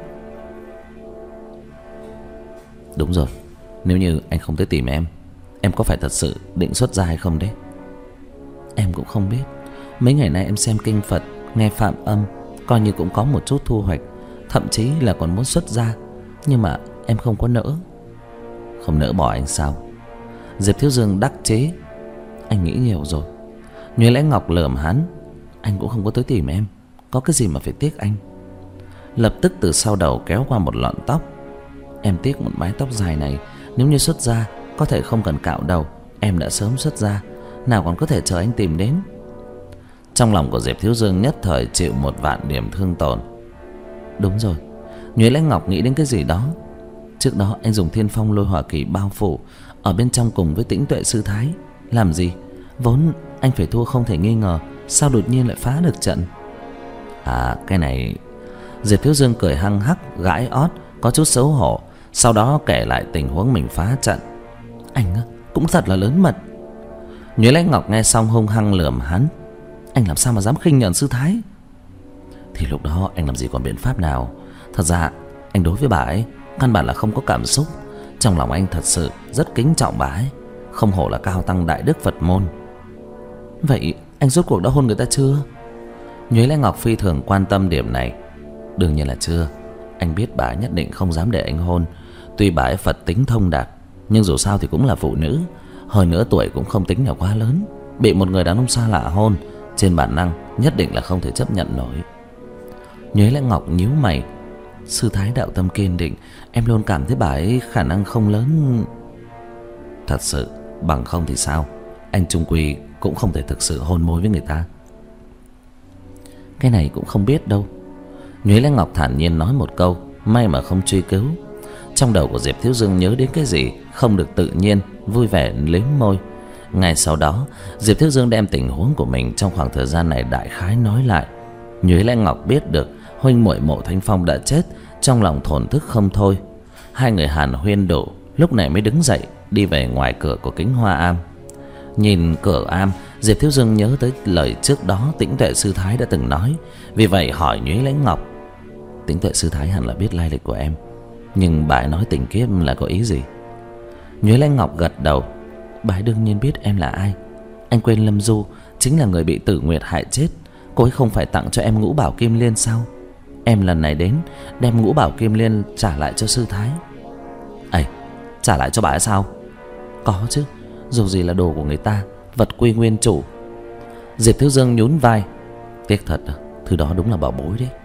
Đúng rồi, nếu như anh không tới tìm em, em có phải thật sự định xuất gia hay không đấy? Em cũng không biết. Mấy ngày nay em xem kinh Phật, nghe phạm âm, coi như cũng có một chút thu hoạch, thậm chí là còn muốn xuất gia. Nhưng mà em không có nỡ. Không nỡ bỏ anh sao? Diệp Thiếu Dương đắc chế. Anh nghĩ nhiều rồi. Nhuế Lãnh Ngọc lườm hắn. Anh cũng không có tới tìm em, có cái gì mà phải tiếc anh? Lập tức từ sau đầu kéo qua một lọn tóc. Em tiếc một mái tóc dài này. Nếu như xuất gia có thể không cần cạo đầu, em đã sớm xuất gia, nào còn có thể chờ anh tìm đến. Trong lòng của Diệp Thiếu Dương nhất thời chịu một vạn điểm thương tổn. Đúng rồi, Nhuế Lãnh Ngọc nghĩ đến cái gì đó. Trước đó anh dùng Thiên Phong Lôi Hỏa Kỳ bao phủ ở bên trong cùng với Tĩnh Tuệ Sư Thái. Làm gì? Vốn anh phải thua không thể nghi ngờ, sao đột nhiên lại phá được trận? À cái này... Diệp Thiếu Dương cười hăng hắc gãi ót, có chút xấu hổ. Sau đó kể lại tình huống mình phá trận. Anh cũng thật là lớn mật. Nhuế Lãnh Ngọc nghe xong hung hăng lườm hắn. Anh làm sao mà dám khinh nhẫn Sư Thái? Thì lúc đó anh làm gì còn biện pháp nào. Thật ra anh đối với bà ấy căn bản là không có cảm xúc. Trong lòng anh thật sự rất kính trọng bà ấy. Không hổ là cao tăng đại đức Phật môn. Vậy anh rốt cuộc đã hôn người ta chưa? Nhuế Lãnh Ngọc phi thường quan tâm điểm này. Đương nhiên là chưa. Anh biết bà ấy nhất định không dám để anh hôn. Tuy bà ấy Phật tính thông đạt, nhưng dù sao thì cũng là phụ nữ. Hơn nữa tuổi cũng không tính là quá lớn. Bị một người đàn ông xa lạ hôn, trên bản năng nhất định là không thể chấp nhận nổi. Nhuế Lãnh Ngọc nhíu mày. Sư Thái đạo tâm kiên định, em luôn cảm thấy bà ấy khả năng không lớn. Thật sự, bằng không thì sao? Anh chung quy cũng không thể thực sự hôn môi với người ta. Cái này cũng không biết đâu. Nhuế Lãnh Ngọc thản nhiên nói một câu, may mà không truy cứu. Trong đầu của Diệp Thiếu Dương nhớ đến cái gì không được tự nhiên, vui vẻ liếm môi. Ngay sau đó Diệp Thiếu Dương đem tình huống của mình trong khoảng thời gian này đại khái nói lại. Nhuế Lãnh Ngọc biết được huynh muội Mộ Thanh Phong đã chết, trong lòng thổn thức không thôi. Hai người hàn huyên đủ, lúc này mới đứng dậy đi về ngoài cửa của Kính Hoa Am. Nhìn cửa am, Diệp Thiếu Dương nhớ tới lời trước đó Tĩnh Tuệ Sư Thái đã từng nói. Vì vậy hỏi Nhuế Lãnh Ngọc. Tĩnh Tuệ Sư Thái hẳn là biết lai lịch của em, nhưng bà ấy nói tình kiếp là có ý gì? Nhuế Lãnh Ngọc gật đầu. Bà ấy đương nhiên biết em là ai. Anh quên Lâm Du chính là người bị Tử Nguyệt hại chết. Cô ấy không phải tặng cho em ngũ bảo kim liên sao? Em lần này đến đem ngũ bảo kim liên trả lại cho Sư Thái. Ây, trả lại cho bà ấy sao? Có chứ, dù gì là đồ của người ta, vật quy nguyên chủ. Diệp Thiếu Dương nhún vai. Tiếc thật, thứ đó đúng là bảo bối đấy.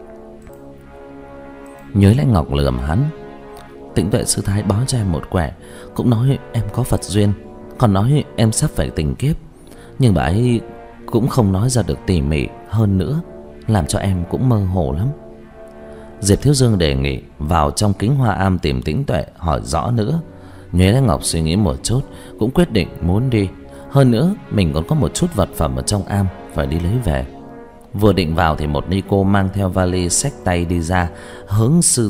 Nhuế Lãnh Ngọc lườm hắn. Tĩnh Tuệ Sư Thái báo cho em một quẻ, cũng nói em có Phật duyên, còn nói em sắp phải tình kiếp. Nhưng bà ấy cũng không nói ra được tỉ mỉ hơn nữa, làm cho em cũng mơ hồ lắm. Diệp Thiếu Dương đề nghị vào trong Kính Hoa Am tìm Tĩnh Tuệ hỏi rõ nữa. Nhuế Lãnh Ngọc suy nghĩ một chút, cũng quyết định muốn đi. Hơn nữa mình còn có một chút vật phẩm ở trong am phải đi lấy về. Vừa định vào thì một ni cô mang theo vali xách tay đi ra, hướng sư.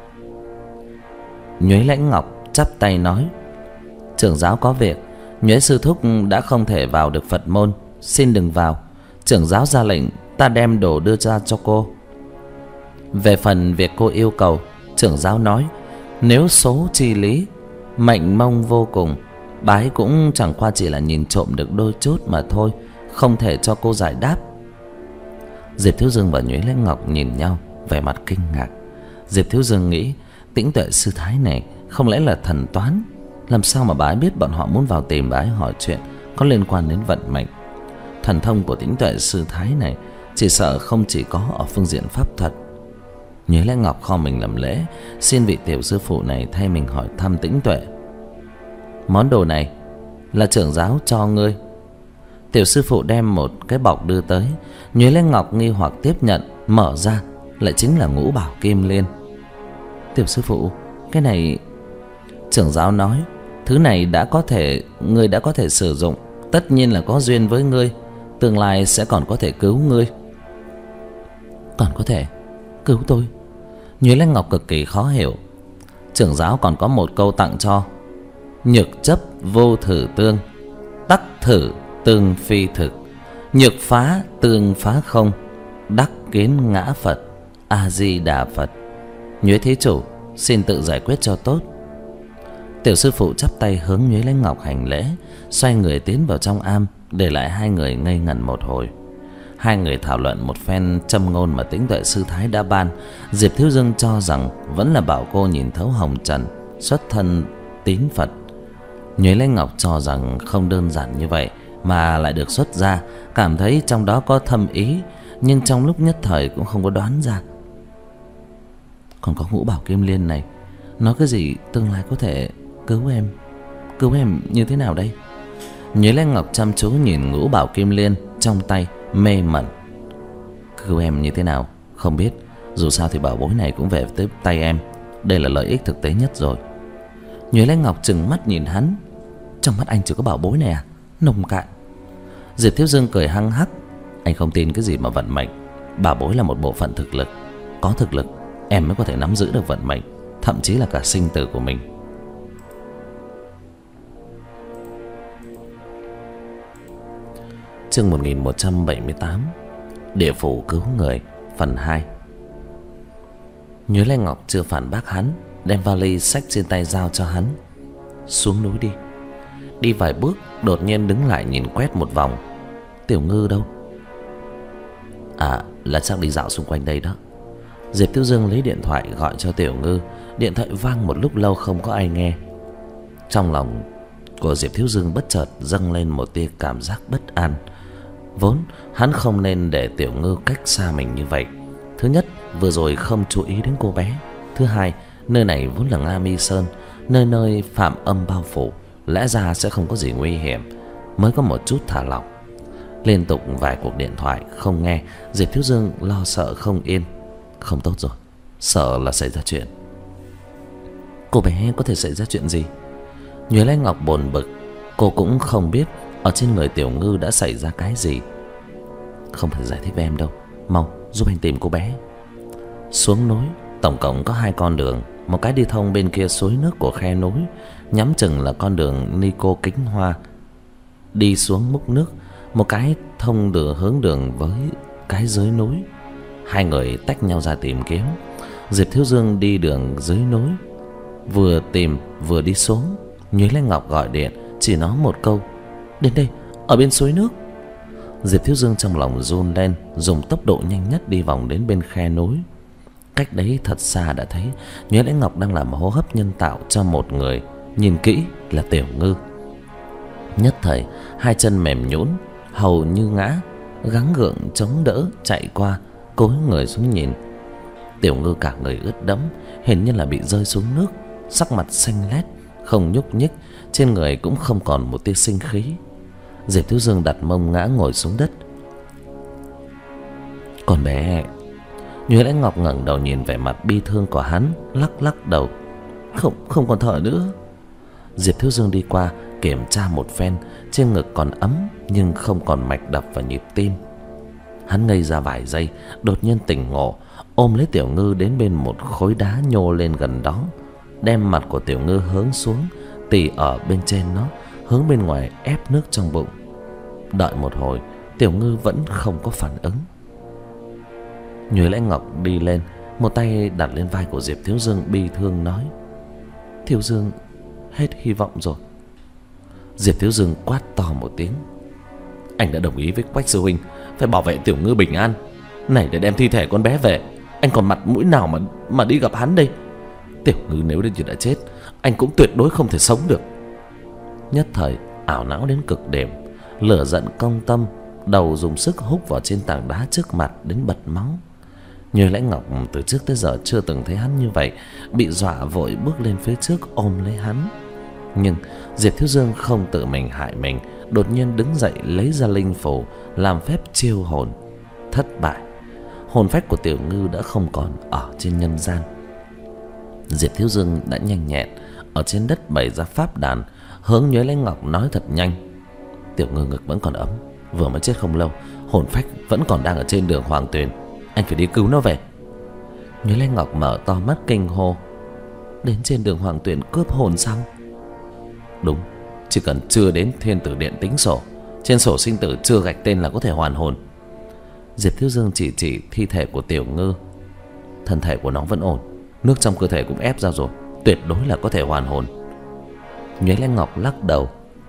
Nhuế Lãnh Ngọc chắp tay nói. Trưởng giáo có việc, Nhuế sư thúc đã không thể vào được Phật môn, xin đừng vào. Trưởng giáo ra lệnh ta đem đồ đưa ra cho cô. Về phần việc cô yêu cầu, trưởng giáo nói nếu số chi lý mệnh mông vô cùng, bái cũng chẳng qua chỉ là nhìn trộm được đôi chút mà thôi, không thể cho cô giải đáp. Diệp Thiếu Dương và Nhuế Lãnh Ngọc nhìn nhau vẻ mặt kinh ngạc. Diệp Thiếu Dương nghĩ Tĩnh Tuệ sư thái này không lẽ là thần toán? Làm sao mà bà ấy biết bọn họ muốn vào tìm bà ấy hỏi chuyện có liên quan đến vận mệnh? Thần thông của Tĩnh Tuệ sư thái này chỉ sợ không chỉ có ở phương diện pháp thuật. Nhớ Lãnh Ngọc kho mình làm lễ, xin vị tiểu sư phụ này thay mình hỏi thăm Tĩnh Tuệ. Món đồ này là trưởng giáo cho ngươi. Tiểu sư phụ đem một cái bọc đưa tới. Nhớ Lãnh Ngọc nghi hoặc tiếp nhận, mở ra lại chính là ngũ bảo kim liên. Tiểu sư phụ, cái này... Trưởng giáo nói, thứ này đã có thể ngươi đã có thể sử dụng, tất nhiên là có duyên với ngươi, tương lai sẽ còn có thể cứu ngươi. Còn có thể cứu tôi? Nhớ Lãnh Ngọc cực kỳ khó hiểu. Trưởng giáo còn có một câu tặng cho: nhược chấp vô thử tương, đắc thử tương phi thực, nhược phá tương phá không, đắc kiến ngã Phật, A Di Đà Phật. Nhuế thí chủ xin tự giải quyết cho tốt. Tiểu sư phụ chắp tay hướng Nhuế Lãnh Ngọc hành lễ, xoay người tiến vào trong am, để lại hai người ngây ngẩn một hồi. Hai người thảo luận một phen châm ngôn mà Tĩnh Tuệ sư thái đã ban. Diệp Thiếu Dương cho rằng vẫn là bảo cô nhìn thấu hồng trần, xuất thân tín Phật. Nhuế Lãnh Ngọc cho rằng không đơn giản như vậy mà lại được xuất ra, cảm thấy trong đó có thâm ý, nhưng trong lúc nhất thời cũng không có đoán ra. Còn có ngũ bảo kim liên này, nói cái gì tương lai có thể cứu em? Cứu em như thế nào đây? Nhuế Lãnh Ngọc chăm chú nhìn ngũ bảo kim liên trong tay, mê mẩn. Cứu em như thế nào không biết, dù sao thì bảo bối này cũng về tới tay em, đây là lợi ích thực tế nhất rồi. Nhuế Lãnh Ngọc trừng mắt nhìn hắn. Trong mắt anh chỉ có bảo bối này à? Nông cạn. Diệp Thiếu Dương cười hăng hắc. Anh không tin cái gì mà vận mệnh. Bảo bối là một bộ phận thực lực. Có thực lực em mới có thể nắm giữ được vận mệnh, thậm chí là cả sinh tử của mình. Chương một nghìn một trăm bảy mươi tám, Địa phủ cứu người, phần hai. Nhớ Lãnh Ngọc chưa phản bác hắn, đem vali xách trên tay giao cho hắn. Xuống núi đi. Đi vài bước đột nhiên đứng lại nhìn quét một vòng. Tiểu Ngư đâu? À, là chắc đi dạo xung quanh đây đó. Diệp Thiếu Dương lấy điện thoại gọi cho Tiểu Ngư. Điện thoại vang một lúc lâu không có ai nghe. Trong lòng của Diệp Thiếu Dương bất chợt dâng lên một tia cảm giác bất an. Vốn hắn không nên để Tiểu Ngư cách xa mình như vậy. Thứ nhất, vừa rồi không chú ý đến cô bé. Thứ hai, nơi này vốn là Nga Mi Sơn, nơi nơi phạm âm bao phủ, lẽ ra sẽ không có gì nguy hiểm, mới có một chút thả lỏng. Liên tục vài cuộc điện thoại không nghe, Diệp Thiếu Dương lo sợ không yên. Không tốt rồi, sợ là xảy ra chuyện. Cô bé có thể xảy ra chuyện gì? Nhuế Lãnh Ngọc bồn bực. Cô cũng không biết ở trên người Tiểu Ngư đã xảy ra cái gì. Không thể giải thích với em đâu, mau giúp anh tìm cô bé. Xuống núi tổng cộng có hai con đường. Một cái đi thông bên kia suối nước của khe núi, nhắm chừng là con đường Nico Kính Hoa, đi xuống múc nước. Một cái thông đường hướng đường với cái dưới núi. Hai người tách nhau ra tìm kiếm. Diệp Thiếu Dương đi đường dưới núi, vừa tìm vừa đi xuống. Nhuế Lãnh Ngọc gọi điện chỉ nói một câu: đến đây, ở bên suối nước. Diệp Thiếu Dương trong lòng run lên, dùng tốc độ nhanh nhất đi vòng đến bên khe núi. Cách đấy thật xa đã thấy Nhuế Lãnh Ngọc đang làm hô hấp nhân tạo cho một người, nhìn kỹ là Tiểu Ngư. Nhất thời hai chân mềm nhũn, hầu như ngã, gắng gượng chống đỡ chạy qua, cúi người xuống nhìn. Tiểu Ngư cả người ướt đẫm, hình như là bị rơi xuống nước, sắc mặt xanh lét, không nhúc nhích, trên người cũng không còn một tia sinh khí. Diệp Thiếu Dương đặt mông ngã ngồi xuống đất. Con bé. Nhuế Lãnh Ngọc ngẩng đầu nhìn vẻ mặt bi thương của hắn, lắc lắc đầu. Không, không còn thở nữa. Diệp Thiếu Dương đi qua kiểm tra một phen, trên ngực còn ấm nhưng không còn mạch đập và nhịp tim. Hắn ngây ra vài giây, đột nhiên tỉnh ngộ, ôm lấy Tiểu Ngư đến bên một khối đá nhô lên gần đó, đem mặt của Tiểu Ngư hướng xuống, tì ở bên trên nó, hướng bên ngoài ép nước trong bụng. Đợi một hồi, Tiểu Ngư vẫn không có phản ứng. Nhuế Lãnh Ngọc đi lên, một tay đặt lên vai của Diệp Thiếu Dương, bi thương nói: Thiếu Dương, hết hy vọng rồi. Diệp Thiếu Dương quát to một tiếng: anh đã đồng ý với Quách sư huynh phải bảo vệ Tiểu Ngư bình an, này để đem thi thể con bé về, anh còn mặt mũi nào mà mà đi gặp hắn đây? Tiểu Ngư nếu đến như đã chết, anh cũng tuyệt đối không thể sống được. Nhất thời ảo não đến cực điểm, lửa giận công tâm, đầu dùng sức húc vào trên tảng đá trước mặt đến bật máu. Như Lãnh Ngọc từ trước tới giờ chưa từng thấy hắn như vậy, bị dọa vội bước lên phía trước ôm lấy hắn. Nhưng Diệp Thiếu Dương không tự mình hại mình, đột nhiên đứng dậy lấy ra linh phù làm phép chiêu hồn. Thất bại, hồn phách của Tiểu Ngư đã không còn ở trên nhân gian. Diệp Thiếu Dương đã nhanh nhẹn ở trên đất bày ra pháp đàn, hướng Nhuế Lãnh Ngọc nói thật nhanh: Tiểu Ngư ngực vẫn còn ấm, vừa mới chết không lâu, hồn phách vẫn còn đang ở trên đường Hoàng Tuyền, anh phải đi cứu nó về. Nhuế Lãnh Ngọc mở to mắt kinh hô: Đến trên đường Hoàng Tuyền cướp hồn sao? Đúng, chỉ cần chưa đến Thiên Tử Điện tính sổ, trên sổ sinh tử chưa gạch tên là có thể hoàn hồn. Diệp Thiếu Dương chỉ chỉ thi thể của Tiểu Ngư. Thân thể của nó vẫn ổn, nước trong cơ thể cũng ép ra rồi, tuyệt đối là có thể hoàn hồn. Nhuế Lãnh Ngọc lắc đầu: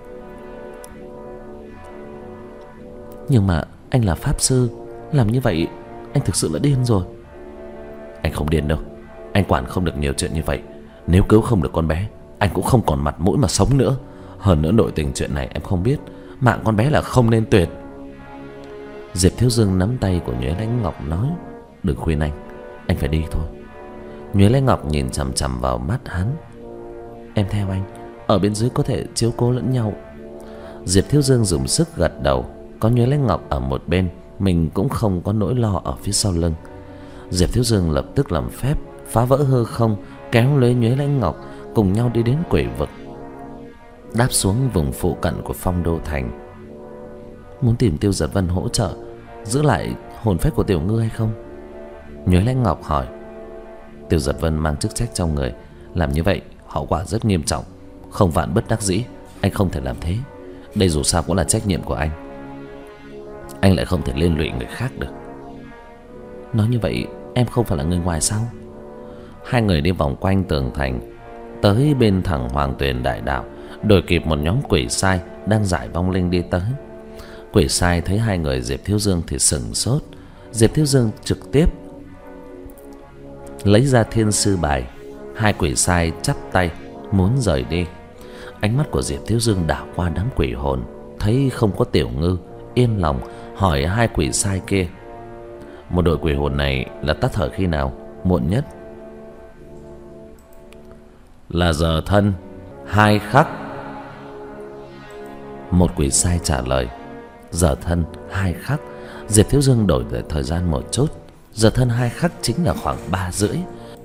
Nhưng mà anh là pháp sư, làm như vậy anh thực sự là điên rồi. Anh không điên đâu, anh quản không được nhiều chuyện như vậy. Nếu cứu không được con bé, anh cũng không còn mặt mũi mà sống nữa. Hơn nữa nội tình chuyện này em không biết, mạng con bé là không nên tuyệt. Diệp Thiếu Dương nắm tay của Nhuế Lãnh Ngọc nói: Đừng khuyên anh, anh phải đi thôi. Nhuế Lãnh Ngọc nhìn chằm chằm vào mắt hắn: Em theo anh, ở bên dưới có thể chiếu cố lẫn nhau. Diệp Thiếu Dương dùng sức gật đầu. Có Nhuế Lãnh Ngọc ở một bên, mình cũng không có nỗi lo ở phía sau lưng. Diệp Thiếu Dương lập tức làm phép phá vỡ hư không, kéo lấy Nhuế Lãnh Ngọc cùng nhau đi đến quỷ vực, đáp xuống vùng phụ cận của Phong Đô Thành. Muốn tìm Tiêu Giật Vân hỗ trợ giữ lại hồn phách của Tiểu Ngư hay không? Nhuế Lãnh Ngọc hỏi. Tiêu Giật Vân mang chức trách trong người, làm như vậy hậu quả rất nghiêm trọng, không vạn bất đắc dĩ anh không thể làm thế. Đây dù sao cũng là trách nhiệm của anh, anh lại không thể liên lụy người khác được. Nói như vậy em không phải là người ngoài sao? Hai người đi vòng quanh tường thành, tới bên thẳng Hoàng Tuyền Đại Đạo, đuổi kịp một nhóm quỷ sai đang giải vong linh đi tới. Quỷ sai thấy hai người Diệp Thiếu Dương thì sừng sốt. Diệp Thiếu Dương trực tiếp lấy ra thiên sư bài. Hai quỷ sai chắp tay muốn rời đi. Ánh mắt của Diệp Thiếu Dương đảo qua đám quỷ hồn, thấy không có Tiểu Ngư, yên lòng hỏi hai quỷ sai kia: Một đội quỷ hồn này là tắt thở khi nào? Muộn nhất là giờ thân hai khắc. Một quỷ sai trả lời: Giờ thân hai khắc. Diệp Thiếu Dương đổi về thời gian một chút. Giờ thân hai khắc chính là khoảng ba rưỡi.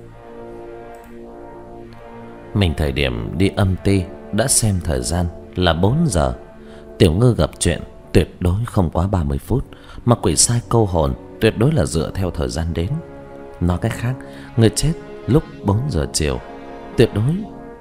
Mình thời điểm đi âm ty đã xem thời gian là bốn giờ. Tiểu Ngư gặp chuyện tuyệt đối không quá ba mươi phút, mà quỷ sai câu hồn tuyệt đối là dựa theo thời gian đến. Nói cách khác, người chết lúc bốn giờ chiều tuyệt đối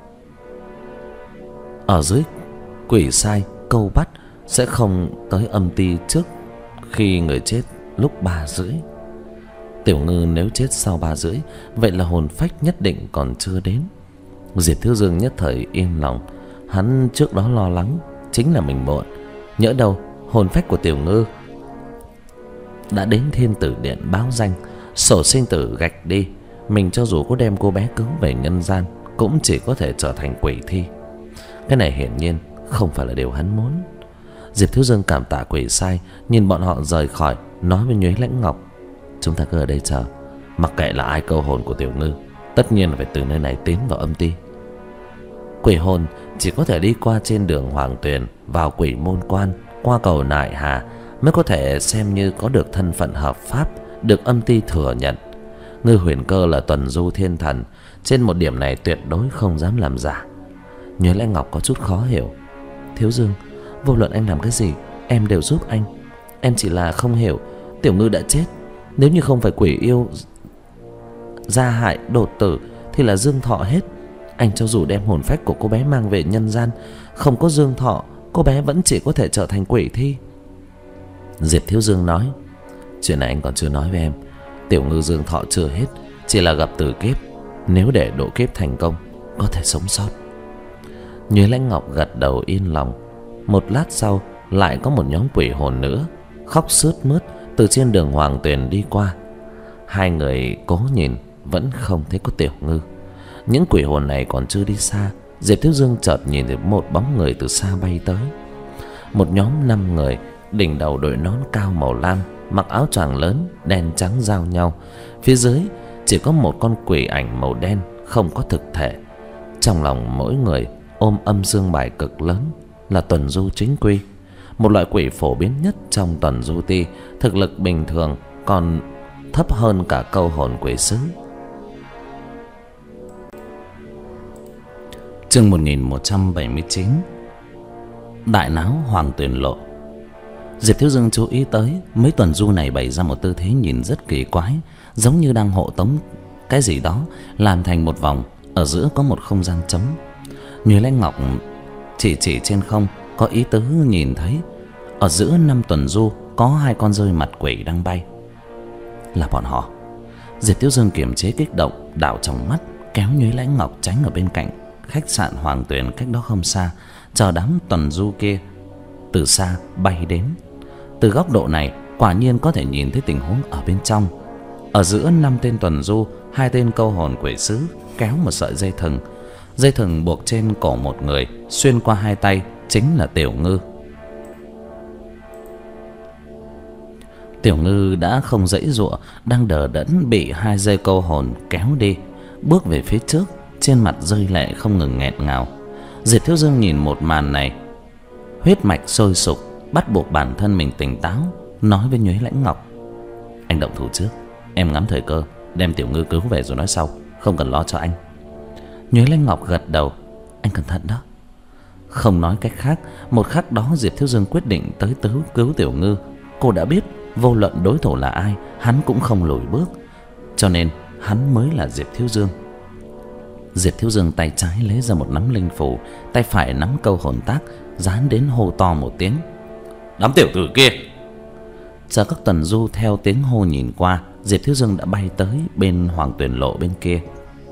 ở dưới quỷ sai câu bắt sẽ không tới âm ty trước khi người chết lúc ba rưỡi. Tiểu Ngư nếu chết sau ba rưỡi, vậy là hồn phách nhất định còn chưa đến. Diệp Thiếu Dương nhất thời yên lòng. Hắn trước đó lo lắng chính là mình muộn, nhỡ đâu hồn phách của Tiểu Ngư đã đến Thiên Tử Điện báo danh, sổ sinh tử gạch đi, mình cho dù có đem cô bé cứu về nhân gian cũng chỉ có thể trở thành quỷ thi. Cái này hiển nhiên không phải là điều hắn muốn. Diệp Thiếu Dương cảm tạ quỷ sai, nhìn bọn họ rời khỏi, nói với Nhuế Lãnh Ngọc: Chúng ta cứ ở đây chờ, mặc kệ là ai câu hồn của Tiểu Ngư, tất nhiên là phải từ nơi này tiến vào âm ty. Quỷ hồn chỉ có thể đi qua trên đường Hoàng Tuyền, vào quỷ môn quan, qua cầu Nại Hà mới có thể xem như có được thân phận hợp pháp, được âm ty thừa nhận. Ngư Huyền Cơ là tuần du thiên thần, trên một điểm này tuyệt đối không dám làm giả. Nhuế Lãnh Ngọc có chút khó hiểu: Thiếu Dương, vô luận anh làm cái gì em đều giúp anh. Em chỉ là không hiểu, Tiểu Ngư đã chết, nếu như không phải quỷ yêu gia hại đột tử thì là dương thọ hết. Anh cho dù đem hồn phách của cô bé mang về nhân gian, không có dương thọ, cô bé vẫn chỉ có thể trở thành quỷ thi. Diệp Thiếu Dương nói: Chuyện này anh còn chưa nói với em. Tiểu Ngư dương thọ chưa hết, chỉ là gặp tử kiếp, nếu để độ kiếp thành công có thể sống sót. Nhuế Lãnh Ngọc gật đầu yên lòng. Một lát sau lại có một nhóm quỷ hồn nữa khóc sướt mướt từ trên đường Hoàng Tuyền đi qua. Hai người cố nhìn vẫn không thấy có Tiểu Ngư. Những quỷ hồn này còn chưa đi xa, Diệp Thiếu Dương chợt nhìn thấy một bóng người từ xa bay tới. Một nhóm năm người, đỉnh đầu đội nón cao màu lam, mặc áo choàng lớn đen trắng giao nhau. Phía dưới chỉ có một con quỷ ảnh màu đen không có thực thể. Trong lòng mỗi người ôm âm dương bài cực lớn, là tuần du chính quy, một loại quỷ phổ biến nhất trong tuần du ti. Thực lực bình thường còn thấp hơn cả câu hồn quỷ sứ. Chương một nghìn một trăm bảy mươi chín. Đại náo Hoàng Tuyền Lộ. Diệp Thiếu Dương chú ý tới mấy tuần du này bày ra một tư thế nhìn rất kỳ quái, giống như đang hộ tống cái gì đó làm thành một vòng. Ở giữa có một không gian trống. Như Lãnh Ngọc chỉ chỉ trên không, có ý tứ nhìn thấy ở giữa năm tuần du có hai con rơi mặt quỷ đang bay. Là bọn họ. Diệp Thiếu Dương kiềm chế kích động, đảo trong mắt, kéo Như Lãnh Ngọc tránh ở bên cạnh khách sạn Hoàng Tuyền cách đó không xa, chờ đám tuần du kia từ xa bay đến. Từ góc độ này quả nhiên có thể nhìn thấy tình huống ở bên trong. Ở giữa năm tên tuần du, hai tên câu hồn quỷ sứ kéo một sợi dây thừng. Dây thừng buộc trên cổ một người, xuyên qua hai tay, chính là Tiểu Ngư. Tiểu Ngư đã không giãy giụa, đang đờ đẫn bị hai dây câu hồn kéo đi, bước về phía trước, trên mặt rơi lệ không ngừng nghẹn ngào. Diệp Thiếu Dương nhìn một màn này, huyết mạch sôi sục, bắt buộc bản thân mình tỉnh táo, nói với Nhuế Lãnh Ngọc: anh động thủ trước, em ngắm thời cơ đem Tiểu Ngư cứu về rồi nói sau, không cần lo cho anh. Nhuế Lãnh Ngọc gật đầu: anh cẩn thận đó. Không nói cách khác, một khắc đó Diệp Thiếu Dương quyết định tới cứu cứu Tiểu Ngư. Cô đã biết vô luận đối thủ là ai, hắn cũng không lùi bước, cho nên hắn mới là Diệp Thiếu Dương. Diệp Thiếu Dương tay trái lấy ra một nắm linh phù, tay phải nắm câu hồn tác, dán đến hô to một tiếng: đám tiểu tử kia! Giờ các tuần du theo tiếng hô nhìn qua, Diệp Thiếu Dương đã bay tới bên Hoàng Tuyền Lộ bên kia.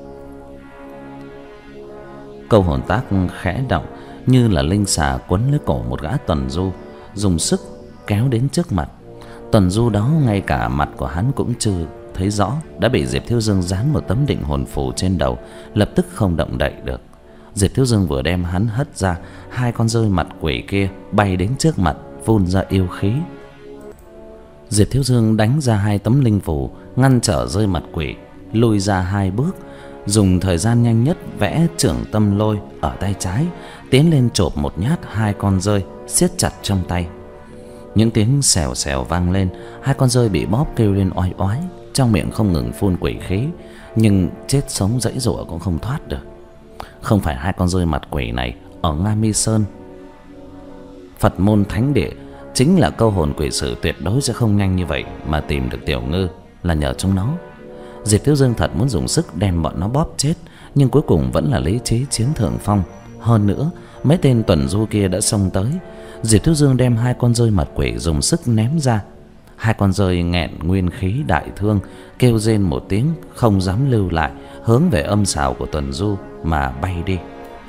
Câu hồn tác khẽ động, như là linh xà quấn lấy cổ một gã tuần du, dùng sức kéo đến trước mặt. Tuần du đó ngay cả mặt của hắn cũng chưa thấy rõ, đã bị Diệp Thiếu Dương dán một tấm định hồn phù trên đầu, lập tức không động đậy được. Diệp Thiếu Dương vừa đem hắn hất ra, hai con rơi mặt quỷ kia bay đến trước mặt, phun ra yêu khí. Diệp Thiếu Dương đánh ra hai tấm linh phù, ngăn trở rơi mặt quỷ, lùi ra hai bước, dùng thời gian nhanh nhất vẽ trưởng tâm lôi ở tay trái, tiến lên chộp một nhát hai con rơi, siết chặt trong tay. Những tiếng xèo xèo vang lên, hai con rơi bị bóp kêu lên oai oái, trong miệng không ngừng phun quỷ khí, nhưng chết sống giãy giụa cũng không thoát được. Không phải hai con rơi mặt quỷ này ở Nga Mi Sơn, Phật môn thánh địa, chính là câu hồn quỷ sử tuyệt đối sẽ không nhanh như vậy mà tìm được Tiểu Ngư, là nhờ chúng nó. Diệp Thiếu Dương thật muốn dùng sức đem bọn nó bóp chết, nhưng cuối cùng vẫn là lý trí chiếm thượng phong. Hơn nữa, mấy tên tuần du kia đã xông tới. Diệp Thiếu Dương đem hai con rơi mặt quỷ dùng sức ném ra. Hai con rơi nghẹn nguyên khí đại thương, kêu rên một tiếng, không dám lưu lại, hướng về âm xào của tuần du mà bay đi.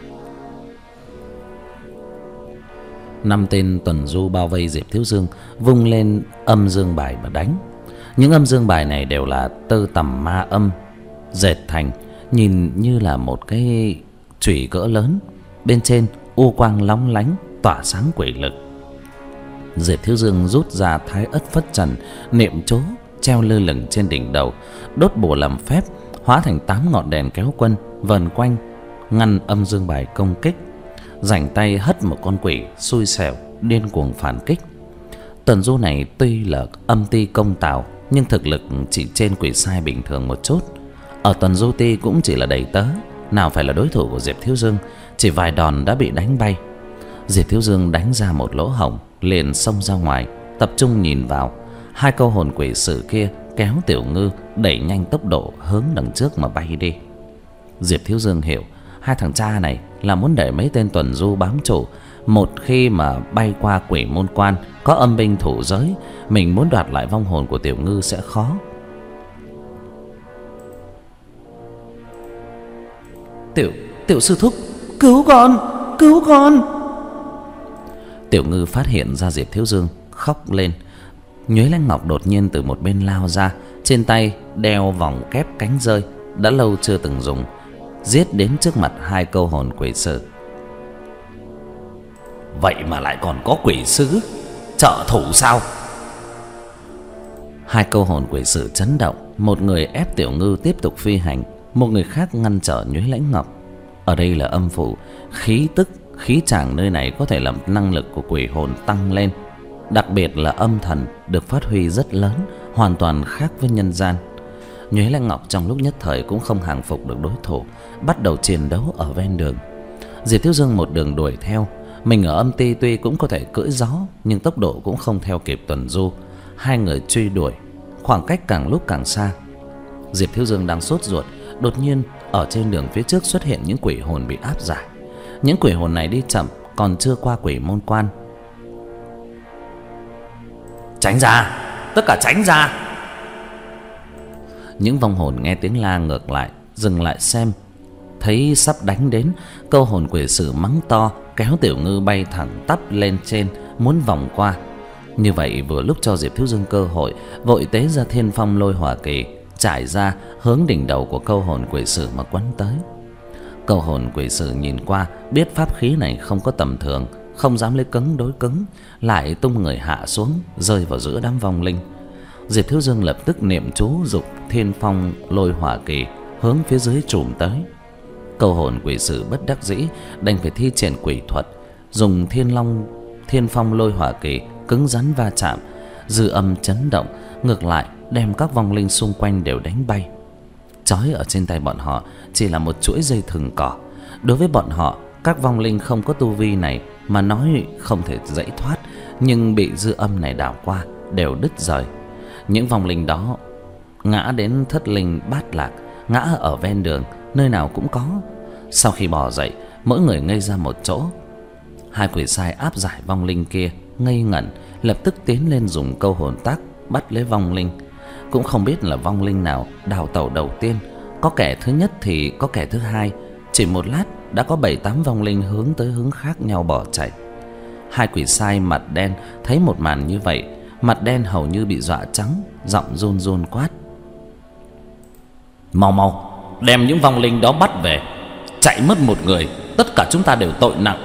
Năm tên tuần du bao vây Diệp Thiếu Dương, vung lên âm dương bài mà đánh. Những âm dương bài này đều là tơ tằm ma âm dệt thành, nhìn như là một cái chùy cỡ lớn, bên trên u quang lóng lánh tỏa sáng quỷ lực. Diệp Thiếu Dương rút ra Thái Ất Phất Trần, niệm chú treo lơ lửng trên đỉnh đầu, đốt bùa làm phép, hóa thành tám ngọn đèn kéo quân vần quanh ngăn âm dương bài công kích. Rảnh tay hất một con quỷ xui xẻo điên cuồng phản kích. Tuần du này tuy là âm ti công tào, nhưng thực lực chỉ trên quỷ sai bình thường một chút. Ở tuần du ti cũng chỉ là đầy tớ, nào phải là đối thủ của Diệp Thiếu Dương. Chỉ vài đòn đã bị đánh bay. Diệp Thiếu Dương đánh ra một lỗ hổng, liền xông ra ngoài, tập trung nhìn vào. Hai câu hồn quỷ sử kia kéo Tiểu Ngư đẩy nhanh tốc độ hướng đằng trước mà bay đi. Diệp Thiếu Dương hiểu hai thằng cha này là muốn để mấy tên tuần du bám trụ. Một khi mà bay qua quỷ môn quan, có âm binh thủ giới, mình muốn đoạt lại vong hồn của Tiểu Ngư sẽ khó. Tiểu Tiểu sư thúc, cứu con, cứu con! Tiểu Ngư phát hiện ra Diệp Thiếu Dương, khóc lên. Nhuế Lãnh Ngọc đột nhiên từ một bên lao ra, trên tay đeo vòng kép cánh rơi, đã lâu chưa từng dùng. giết đến trước mặt hai câu hồn quỷ sử. Vậy mà lại còn có quỷ sứ trợ thủ sao? Hai câu hồn quỷ sử chấn động, một người ép Tiểu Ngư tiếp tục phi hành, một người khác ngăn trở Nhuế Lãnh Ngọc. Ở đây là âm phủ, khí tức, khí tràng nơi này có thể làm năng lực của quỷ hồn tăng lên, đặc biệt là âm thần được phát huy rất lớn, hoàn toàn khác với nhân gian. Nhuế Lãnh Ngọc trong lúc nhất thời cũng không hàng phục được đối thủ, bắt đầu chiến đấu ở ven đường. Diệp Thiếu Dương một đường đuổi theo. Mình ở âm ti tuy cũng có thể cưỡi gió, nhưng tốc độ cũng không theo kịp Tuần Du. Hai người truy đuổi, khoảng cách càng lúc càng xa. Diệp Thiếu Dương đang sốt ruột, đột nhiên ở trên đường phía trước xuất hiện những quỷ hồn bị áp giải. Những quỷ hồn này đi chậm, còn chưa qua quỷ môn quan. Tránh ra, tất cả tránh ra. Những vong hồn nghe tiếng la ngược lại, dừng lại xem. Thấy sắp đánh đến, câu hồn quỷ sử mắng to, kéo Tiểu Ngư bay thẳng tắp lên trên, muốn vòng qua. Như vậy vừa lúc cho Diệp Thiếu Dương cơ hội, vội tế ra Thiên Phong Lôi Hỏa Kỳ, trải ra hướng đỉnh đầu của câu hồn quỷ sử mà quấn tới. Câu hồn quỷ sử nhìn qua, biết pháp khí này không có tầm thường, không dám lấy cứng đối cứng, lại tung người hạ xuống, rơi vào giữa đám vong linh. Diệp Thiếu Dương lập tức niệm chú dục Thiên Phong Lôi Hỏa Kỳ hướng phía dưới trùm tới. Câu hồn quỷ sử bất đắc dĩ đành phải thi triển quỷ thuật, dùng Thiên Long Thiên Phong Lôi Hỏa Kỳ cứng rắn va chạm, dư âm chấn động, ngược lại đem các vong linh xung quanh đều đánh bay. Trói ở trên tay bọn họ chỉ là một chuỗi dây thừng cỏ. Đối với bọn họ, các vong linh không có tu vi này mà nói không thể giải thoát, nhưng bị dư âm này đảo qua đều đứt rời. Những vong linh đó ngã đến thất linh bát lạc, ngã ở ven đường, nơi nào cũng có. Sau khi bò dậy, mỗi người ngây ra một chỗ. Hai quỷ sai áp giải vong linh kia ngây ngẩn, lập tức tiến lên dùng câu hồn tác bắt lấy vong linh. Cũng không biết là vong linh nào đào tẩu đầu tiên, có kẻ thứ nhất thì có kẻ thứ hai. Chỉ một lát đã có bảy tám vong linh hướng tới hướng khác nhau bỏ chạy. Hai quỷ sai mặt đen thấy một màn như vậy, mặt đen hầu như bị dọa trắng, giọng run run quát: Mau mau, đem những vong linh đó bắt về. Chạy mất một người, tất cả chúng ta đều tội nặng.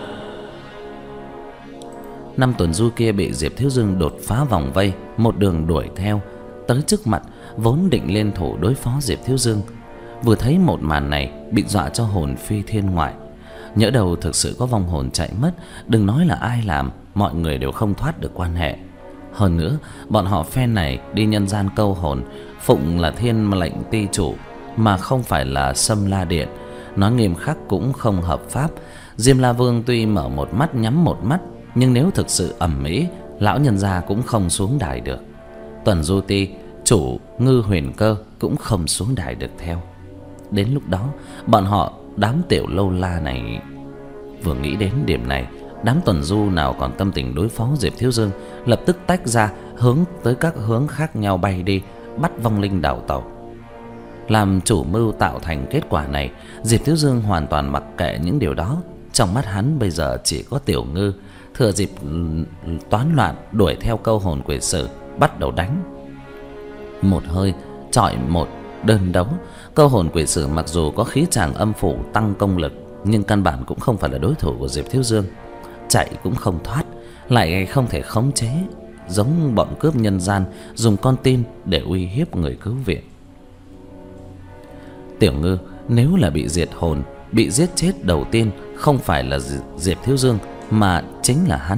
Năm Tuần Du kia bị Diệp Thiếu Dương đột phá vòng vây, một đường đuổi theo tới trước mặt, vốn định lên thủ đối phó Diệp Thiếu Dương. Vừa thấy một màn này, bị dọa cho hồn phi thiên ngoại. Nhỡ đầu thực sự có vong hồn chạy mất, đừng nói là ai làm, mọi người đều không thoát được quan hệ. Hơn nữa, bọn họ phen này đi nhân gian câu hồn, phụng là thiên lệnh ti chủ mà không phải là Sâm La Điện, nói nghiêm khắc cũng không hợp pháp. Diêm La Vương tuy mở một mắt nhắm một mắt, nhưng nếu thực sự ầm ĩ, lão nhân gia cũng không xuống đài được. Tuần Du Ti chủ Ngư Huyền Cơ cũng không xuống đài được theo. Đến lúc đó, bọn họ đám tiểu lâu la này vừa nghĩ đến điểm này, đám Tuần Du nào còn tâm tình đối phó Diệp Thiếu Dương, lập tức tách ra hướng tới các hướng khác nhau bay đi, bắt vong linh đảo tàu. Làm chủ mưu tạo thành kết quả này, Diệp Thiếu Dương hoàn toàn mặc kệ những điều đó. Trong mắt hắn bây giờ chỉ có Tiểu Ngư, thừa dịp toán loạn đuổi theo câu hồn quỷ sử, bắt đầu đánh. Một hơi chọi một, đơn đấu. Câu hồn quỷ sử mặc dù có khí tràng âm phủ tăng công lực, nhưng căn bản cũng không phải là đối thủ của Diệp Thiếu Dương. Chạy cũng không thoát, lại không thể khống chế, giống bọn cướp nhân gian dùng con tin để uy hiếp người cứu viện. Tiểu Ngư nếu là bị diệt hồn, bị giết chết đầu tiên không phải là Diệp Thiếu Dương mà chính là hắn.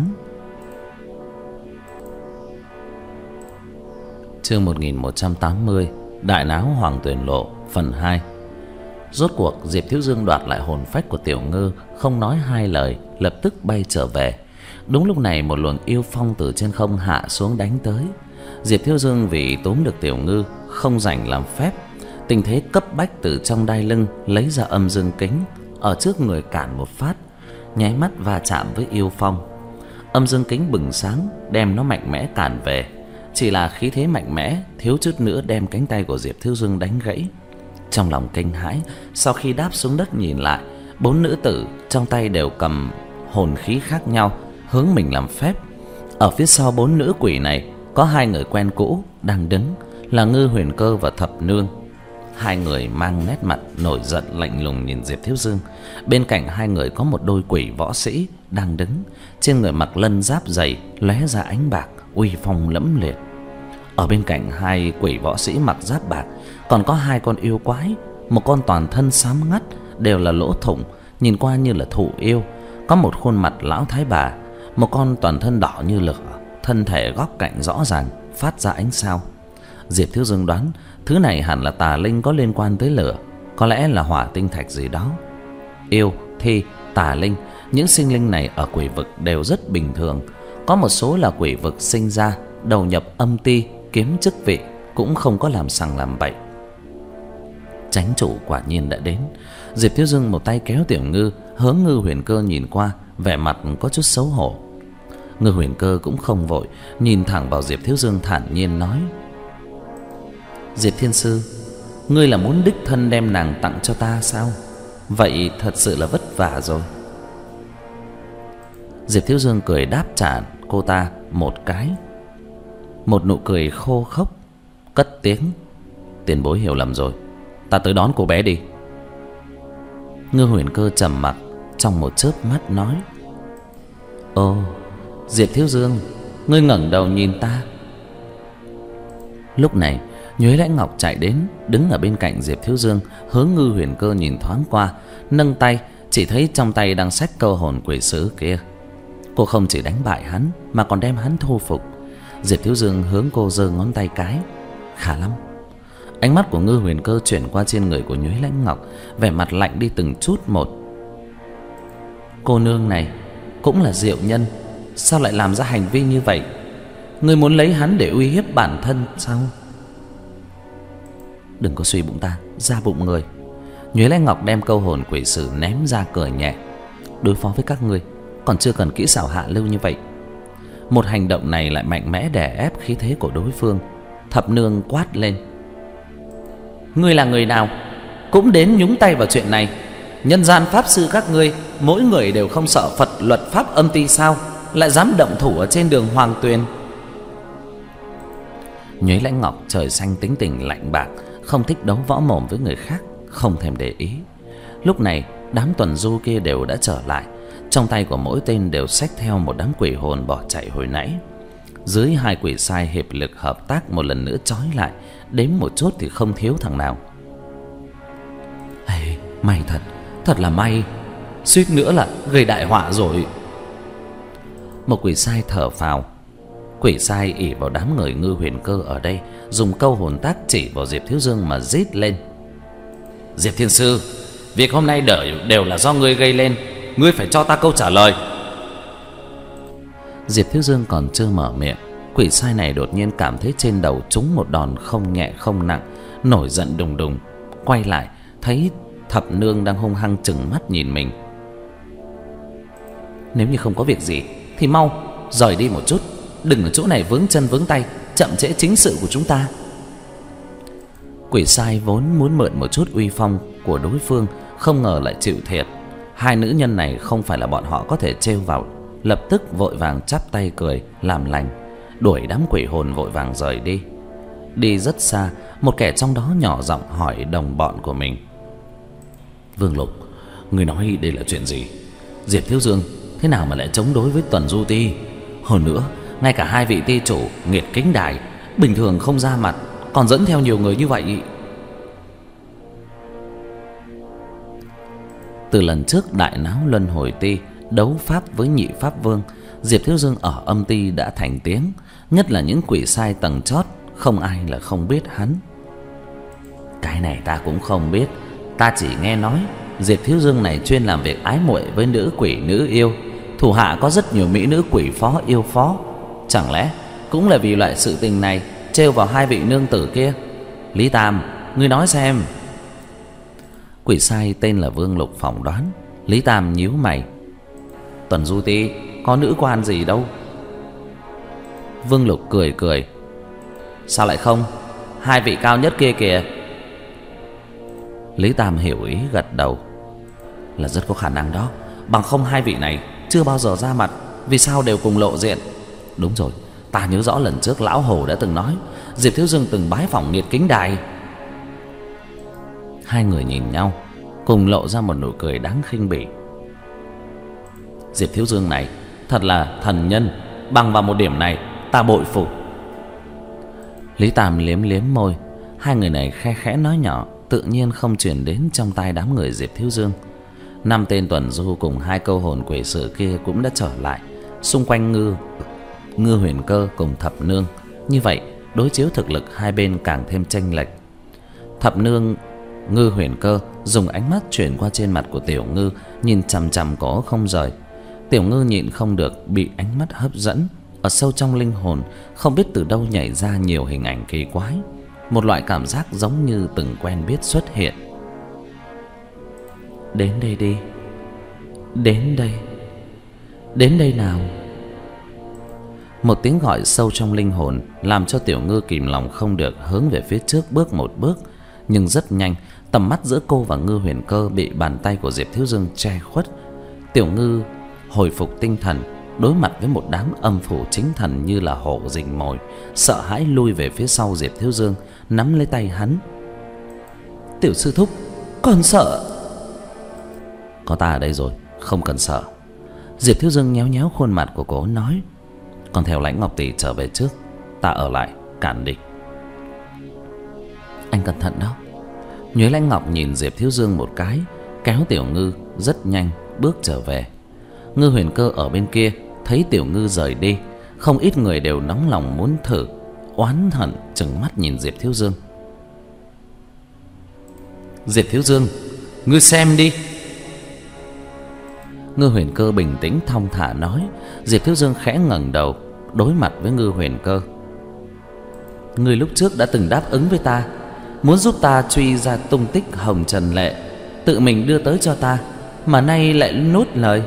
Chương một nghìn một trăm tám mươi, Đại náo Hoàng Tuyền Lộ phần hai. Rốt cuộc Diệp Thiếu Dương đoạt lại hồn phách của Tiểu Ngư, không nói hai lời, lập tức bay trở về. Đúng lúc này một luồng yêu phong từ trên không hạ xuống đánh tới. Diệp Thiếu Dương vì túm được Tiểu Ngư, không rảnh làm phép, tình thế cấp bách từ trong đai lưng lấy ra âm dương kính, ở trước người cản một phát, nháy mắt va chạm với yêu phong. Âm dương kính bừng sáng, đem nó mạnh mẽ cản về. Chỉ là khí thế mạnh mẽ, thiếu chút nữa đem cánh tay của Diệp Thiếu Dương đánh gãy. Trong lòng kinh hãi, sau khi đáp xuống đất nhìn lại, bốn nữ tử trong tay đều cầm hồn khí khác nhau, hướng mình làm phép. Ở phía sau bốn nữ quỷ này có hai người quen cũ đang đứng, là Ngư Huyền Cơ và Thập Nương. Hai người mang nét mặt nổi giận lạnh lùng nhìn Diệp Thiếu Dương. Bên cạnh hai người có một đôi quỷ võ sĩ đang đứng, trên người mặc lân giáp dày lóe ra ánh bạc, uy phong lẫm liệt. Ở bên cạnh hai quỷ võ sĩ mặc giáp bạc còn có hai con yêu quái, một con toàn thân xám ngắt đều là lỗ thủng, nhìn qua như là thụ yêu, có một khuôn mặt lão thái bà, một con toàn thân đỏ như lửa, thân thể góc cạnh rõ ràng phát ra ánh sao. Diệp Thiếu Dương đoán thứ này hẳn là tà linh có liên quan tới lửa, có lẽ là hỏa tinh thạch gì đó. Yêu, thi, tà linh, những sinh linh này ở quỷ vực đều rất bình thường. Có một số là quỷ vực sinh ra đầu nhập âm ti kiếm chức vị, cũng không có làm sằng làm bậy. Chánh chủ quả nhiên đã đến. Diệp Thiếu Dương một tay kéo Tiểu Ngư hướng Ngư Huyền Cơ nhìn qua, vẻ mặt có chút xấu hổ. Ngư Huyền Cơ cũng không vội, nhìn thẳng vào Diệp Thiếu Dương thản nhiên nói: Diệp Thiên Sư, ngươi là muốn đích thân đem nàng tặng cho ta sao? Vậy thật sự là vất vả rồi. Diệp Thiếu Dương cười đáp trả cô ta một cái, một nụ cười khô khốc, cất tiếng: Tiền bối hiểu lầm rồi, ta tới đón cô bé đi. Ngư Huyền Cơ trầm mặc, trong một chớp mắt nói: Ồ, Diệp Thiếu Dương, ngươi ngẩng đầu nhìn ta. Lúc này Nhuế Lãnh Ngọc chạy đến, đứng ở bên cạnh Diệp Thiếu Dương, hướng Ngư Huyền Cơ nhìn thoáng qua, nâng tay, chỉ thấy trong tay đang xách câu hồn quỷ sứ kia. Cô không chỉ đánh bại hắn mà còn đem hắn thu phục. Diệp Thiếu Dương hướng cô giơ ngón tay cái: Khá lắm. Ánh mắt của Ngư Huyền Cơ chuyển qua trên người của Nhuế Lãnh Ngọc, vẻ mặt lạnh đi từng chút một. Cô nương này cũng là diệu nhân, sao lại làm ra hành vi như vậy? Ngươi muốn lấy hắn để uy hiếp bản thân sao? Đừng có suy bụng ta, ra bụng người. Nhuế Lãnh Ngọc đem câu hồn quỷ sử ném ra, cười nhẹ: Đối phó với các ngươi còn chưa cần kỹ xảo hạ lưu như vậy. Một hành động này lại mạnh mẽ đè ép khí thế của đối phương. Thập nương quát lên: Ngươi là người nào cũng đến nhúng tay vào chuyện này? Nhân gian pháp sư các ngươi mỗi người đều không sợ Phật luật pháp âm ti sao, lại dám động thủ ở trên đường Hoàng Tuyền? Nhuế Lãnh Ngọc trời xanh tính tình lạnh bạc, không thích đấu võ mồm với người khác, không thèm để ý. Lúc này đám tuần du kia đều đã trở lại, trong tay của mỗi tên đều xách theo một đám quỷ hồn bỏ chạy hồi nãy. Dưới hai quỷ sai hiệp lực hợp tác một lần nữa trói lại, đếm một chút thì không thiếu thằng nào. Hey, may thật, thật là may, suýt nữa là gây đại họa rồi. Một quỷ sai thở phào. Quỷ sai ỷ vào đám người Ngư Huyền Cơ ở đây, dùng câu hồn tác chỉ vào Diệp Thiếu Dương mà rít lên: Diệp Thiên Sư, việc hôm nay đều, đều là do ngươi gây lên, ngươi phải cho ta câu trả lời. Diệp Thiếu Dương còn chưa mở miệng, quỷ sai này đột nhiên cảm thấy trên đầu trúng một đòn không nhẹ không nặng, nổi giận đùng đùng, quay lại thấy Thập nương đang hung hăng trừng mắt nhìn mình. Nếu như không có việc gì thì mau rời đi một chút, đừng ở chỗ này vướng chân vướng tay, chậm trễ chính sự của chúng ta. Quỷ sai vốn muốn mượn một chút uy phong của đối phương, không ngờ lại chịu thiệt. Hai nữ nhân này không phải là bọn họ có thể trêu vào, lập tức vội vàng chắp tay cười làm lành, đuổi đám quỷ hồn vội vàng rời đi. Đi rất xa, một kẻ trong đó nhỏ giọng hỏi đồng bọn của mình: Vương Lục, người nói đây là chuyện gì? Diệp Thiếu Dương thế nào mà lại chống đối với Tuần Du Ti? Hơn nữa, ngay cả hai vị ti chủ Nghiệt Kính Đài bình thường không ra mặt, còn dẫn theo nhiều người như vậy. Từ lần trước đại náo Luân Hồi Ti đấu pháp với Nhị Pháp Vương, Diệp Thiếu Dương ở âm ti đã thành tiếng, nhất là những quỷ sai tầng chót, không ai là không biết hắn. Cái này ta cũng không biết, ta chỉ nghe nói Diệp Thiếu Dương này chuyên làm việc ái muội với nữ quỷ nữ yêu, thủ hạ có rất nhiều mỹ nữ quỷ phó yêu phó. Chẳng lẽ cũng là vì loại sự tình này trêu vào hai vị nương tử kia? Lý Tam, ngươi nói xem. Quỷ sai tên là Vương Lục phỏng đoán. Lý Tam nhíu mày: Tuần Du Ti có nữ quan gì đâu. Vương Lục cười cười: Sao lại không, hai vị cao nhất kia kìa. Lý Tam hiểu ý gật đầu: Là rất có khả năng đó, bằng không hai vị này chưa bao giờ ra mặt, vì sao đều cùng lộ diện? Đúng rồi, ta nhớ rõ lần trước lão Hồ đã từng nói Diệp Thiếu Dương từng bái phỏng Nghiệt Kính Đài. Hai người nhìn nhau, cùng lộ ra một nụ cười đáng khinh bỉ. Diệp Thiếu Dương này thật là thần nhân, bằng vào một điểm này ta bội phục. Lý Tam liếm liếm môi. Hai người này khe khẽ nói nhỏ, tự nhiên không truyền đến trong tai đám người Diệp Thiếu Dương. Năm tên tuần du cùng hai câu hồn quỷ sự kia cũng đã trở lại. Xung quanh Ngư Ngư Huyền Cơ cùng Thập Nương. Như vậy đối chiếu thực lực hai bên càng thêm chênh lệch. Thập Nương Ngư Huyền Cơ dùng ánh mắt chuyển qua trên mặt của Tiểu Ngư, nhìn chằm chằm cổ không rời. Tiểu Ngư nhịn không được bị ánh mắt hấp dẫn. Ở sâu trong linh hồn không biết từ đâu nhảy ra nhiều hình ảnh kỳ quái. Một loại cảm giác giống như từng quen biết xuất hiện. Đến đây đi, đến đây, đến đây nào. Một tiếng gọi sâu trong linh hồn làm cho Tiểu Ngư kìm lòng không được hướng về phía trước bước một bước. Nhưng rất nhanh, tầm mắt giữa cô và Ngư Huyền Cơ bị bàn tay của Diệp Thiếu Dương che khuất. Tiểu Ngư hồi phục tinh thần, đối mặt với một đám âm phủ chính thần như là hổ rình mồi, sợ hãi lui về phía sau Diệp Thiếu Dương, nắm lấy tay hắn. Tiểu sư thúc, con sợ. Có ta ở đây rồi, không cần sợ. Diệp Thiếu Dương nhéo nhéo khuôn mặt của cô nói. Con theo Lãnh Ngọc tỷ trở về trước, ta ở lại cản địch. Anh cẩn thận đó. Nhuế Lãnh Ngọc nhìn Diệp Thiếu Dương một cái, kéo Tiểu Ngư rất nhanh bước trở về. Ngư Huyền Cơ ở bên kia thấy Tiểu Ngư rời đi, không ít người đều nóng lòng muốn thử, oán hận trừng mắt nhìn Diệp Thiếu Dương. Diệp Thiếu Dương, ngươi xem đi. Ngư Huyền Cơ bình tĩnh thong thả nói. Diệp Thiếu Dương khẽ ngẩng đầu đối mặt với Ngư Huyền Cơ. Ngươi lúc trước đã từng đáp ứng với ta, muốn giúp ta truy ra tung tích Hồng Trần Lệ, tự mình đưa tới cho ta, mà nay lại nuốt lời.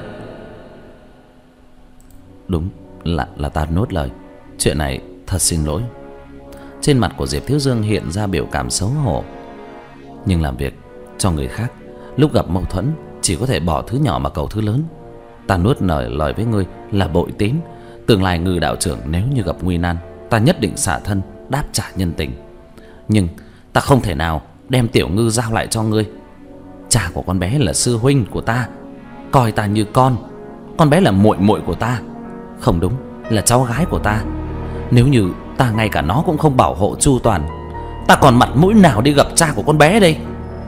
Đúng là là ta nuốt lời. Chuyện này thật xin lỗi. Trên mặt của Diệp Thiếu Dương hiện ra biểu cảm xấu hổ. Nhưng làm việc cho người khác, lúc gặp mâu thuẫn chỉ có thể bỏ thứ nhỏ mà cầu thứ lớn. Ta nuốt lời lời với ngươi là bội tín. Tương lai Ngư đạo trưởng nếu như gặp nguy nan, ta nhất định xả thân đáp trả nhân tình. Nhưng ta không thể nào đem Tiểu Ngư giao lại cho ngươi. Cha của con bé là sư huynh của ta, coi ta như con. Con bé là muội muội của ta, không đúng, là cháu gái của ta. Nếu như ta ngay cả nó cũng không bảo hộ chu toàn, ta còn mặt mũi nào đi gặp cha của con bé đây?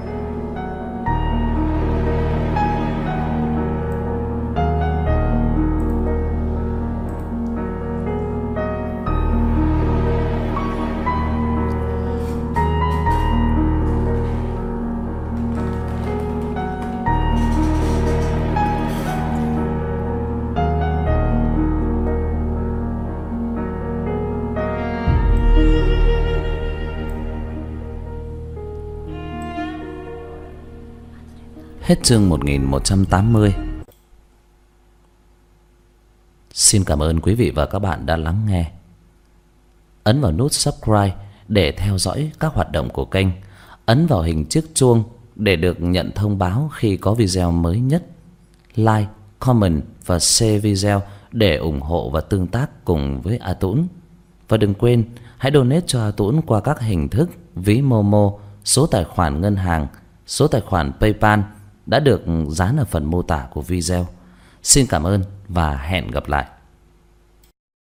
Hết chương một nghìn một trăm tám mươi. Xin cảm ơn quý vị và các bạn đã lắng nghe. Ấn vào nút subscribe để theo dõi các hoạt động của kênh. Ấn vào hình chiếc chuông để được nhận thông báo khi có video mới nhất. Like, comment và share video để ủng hộ và tương tác cùng với A Tũng. Và đừng quên hãy donate cho A Tũng qua các hình thức ví Momo, số tài khoản ngân hàng, số tài khoản PayPal đã được dán ở phần mô tả của video. Xin cảm ơn và hẹn gặp lại.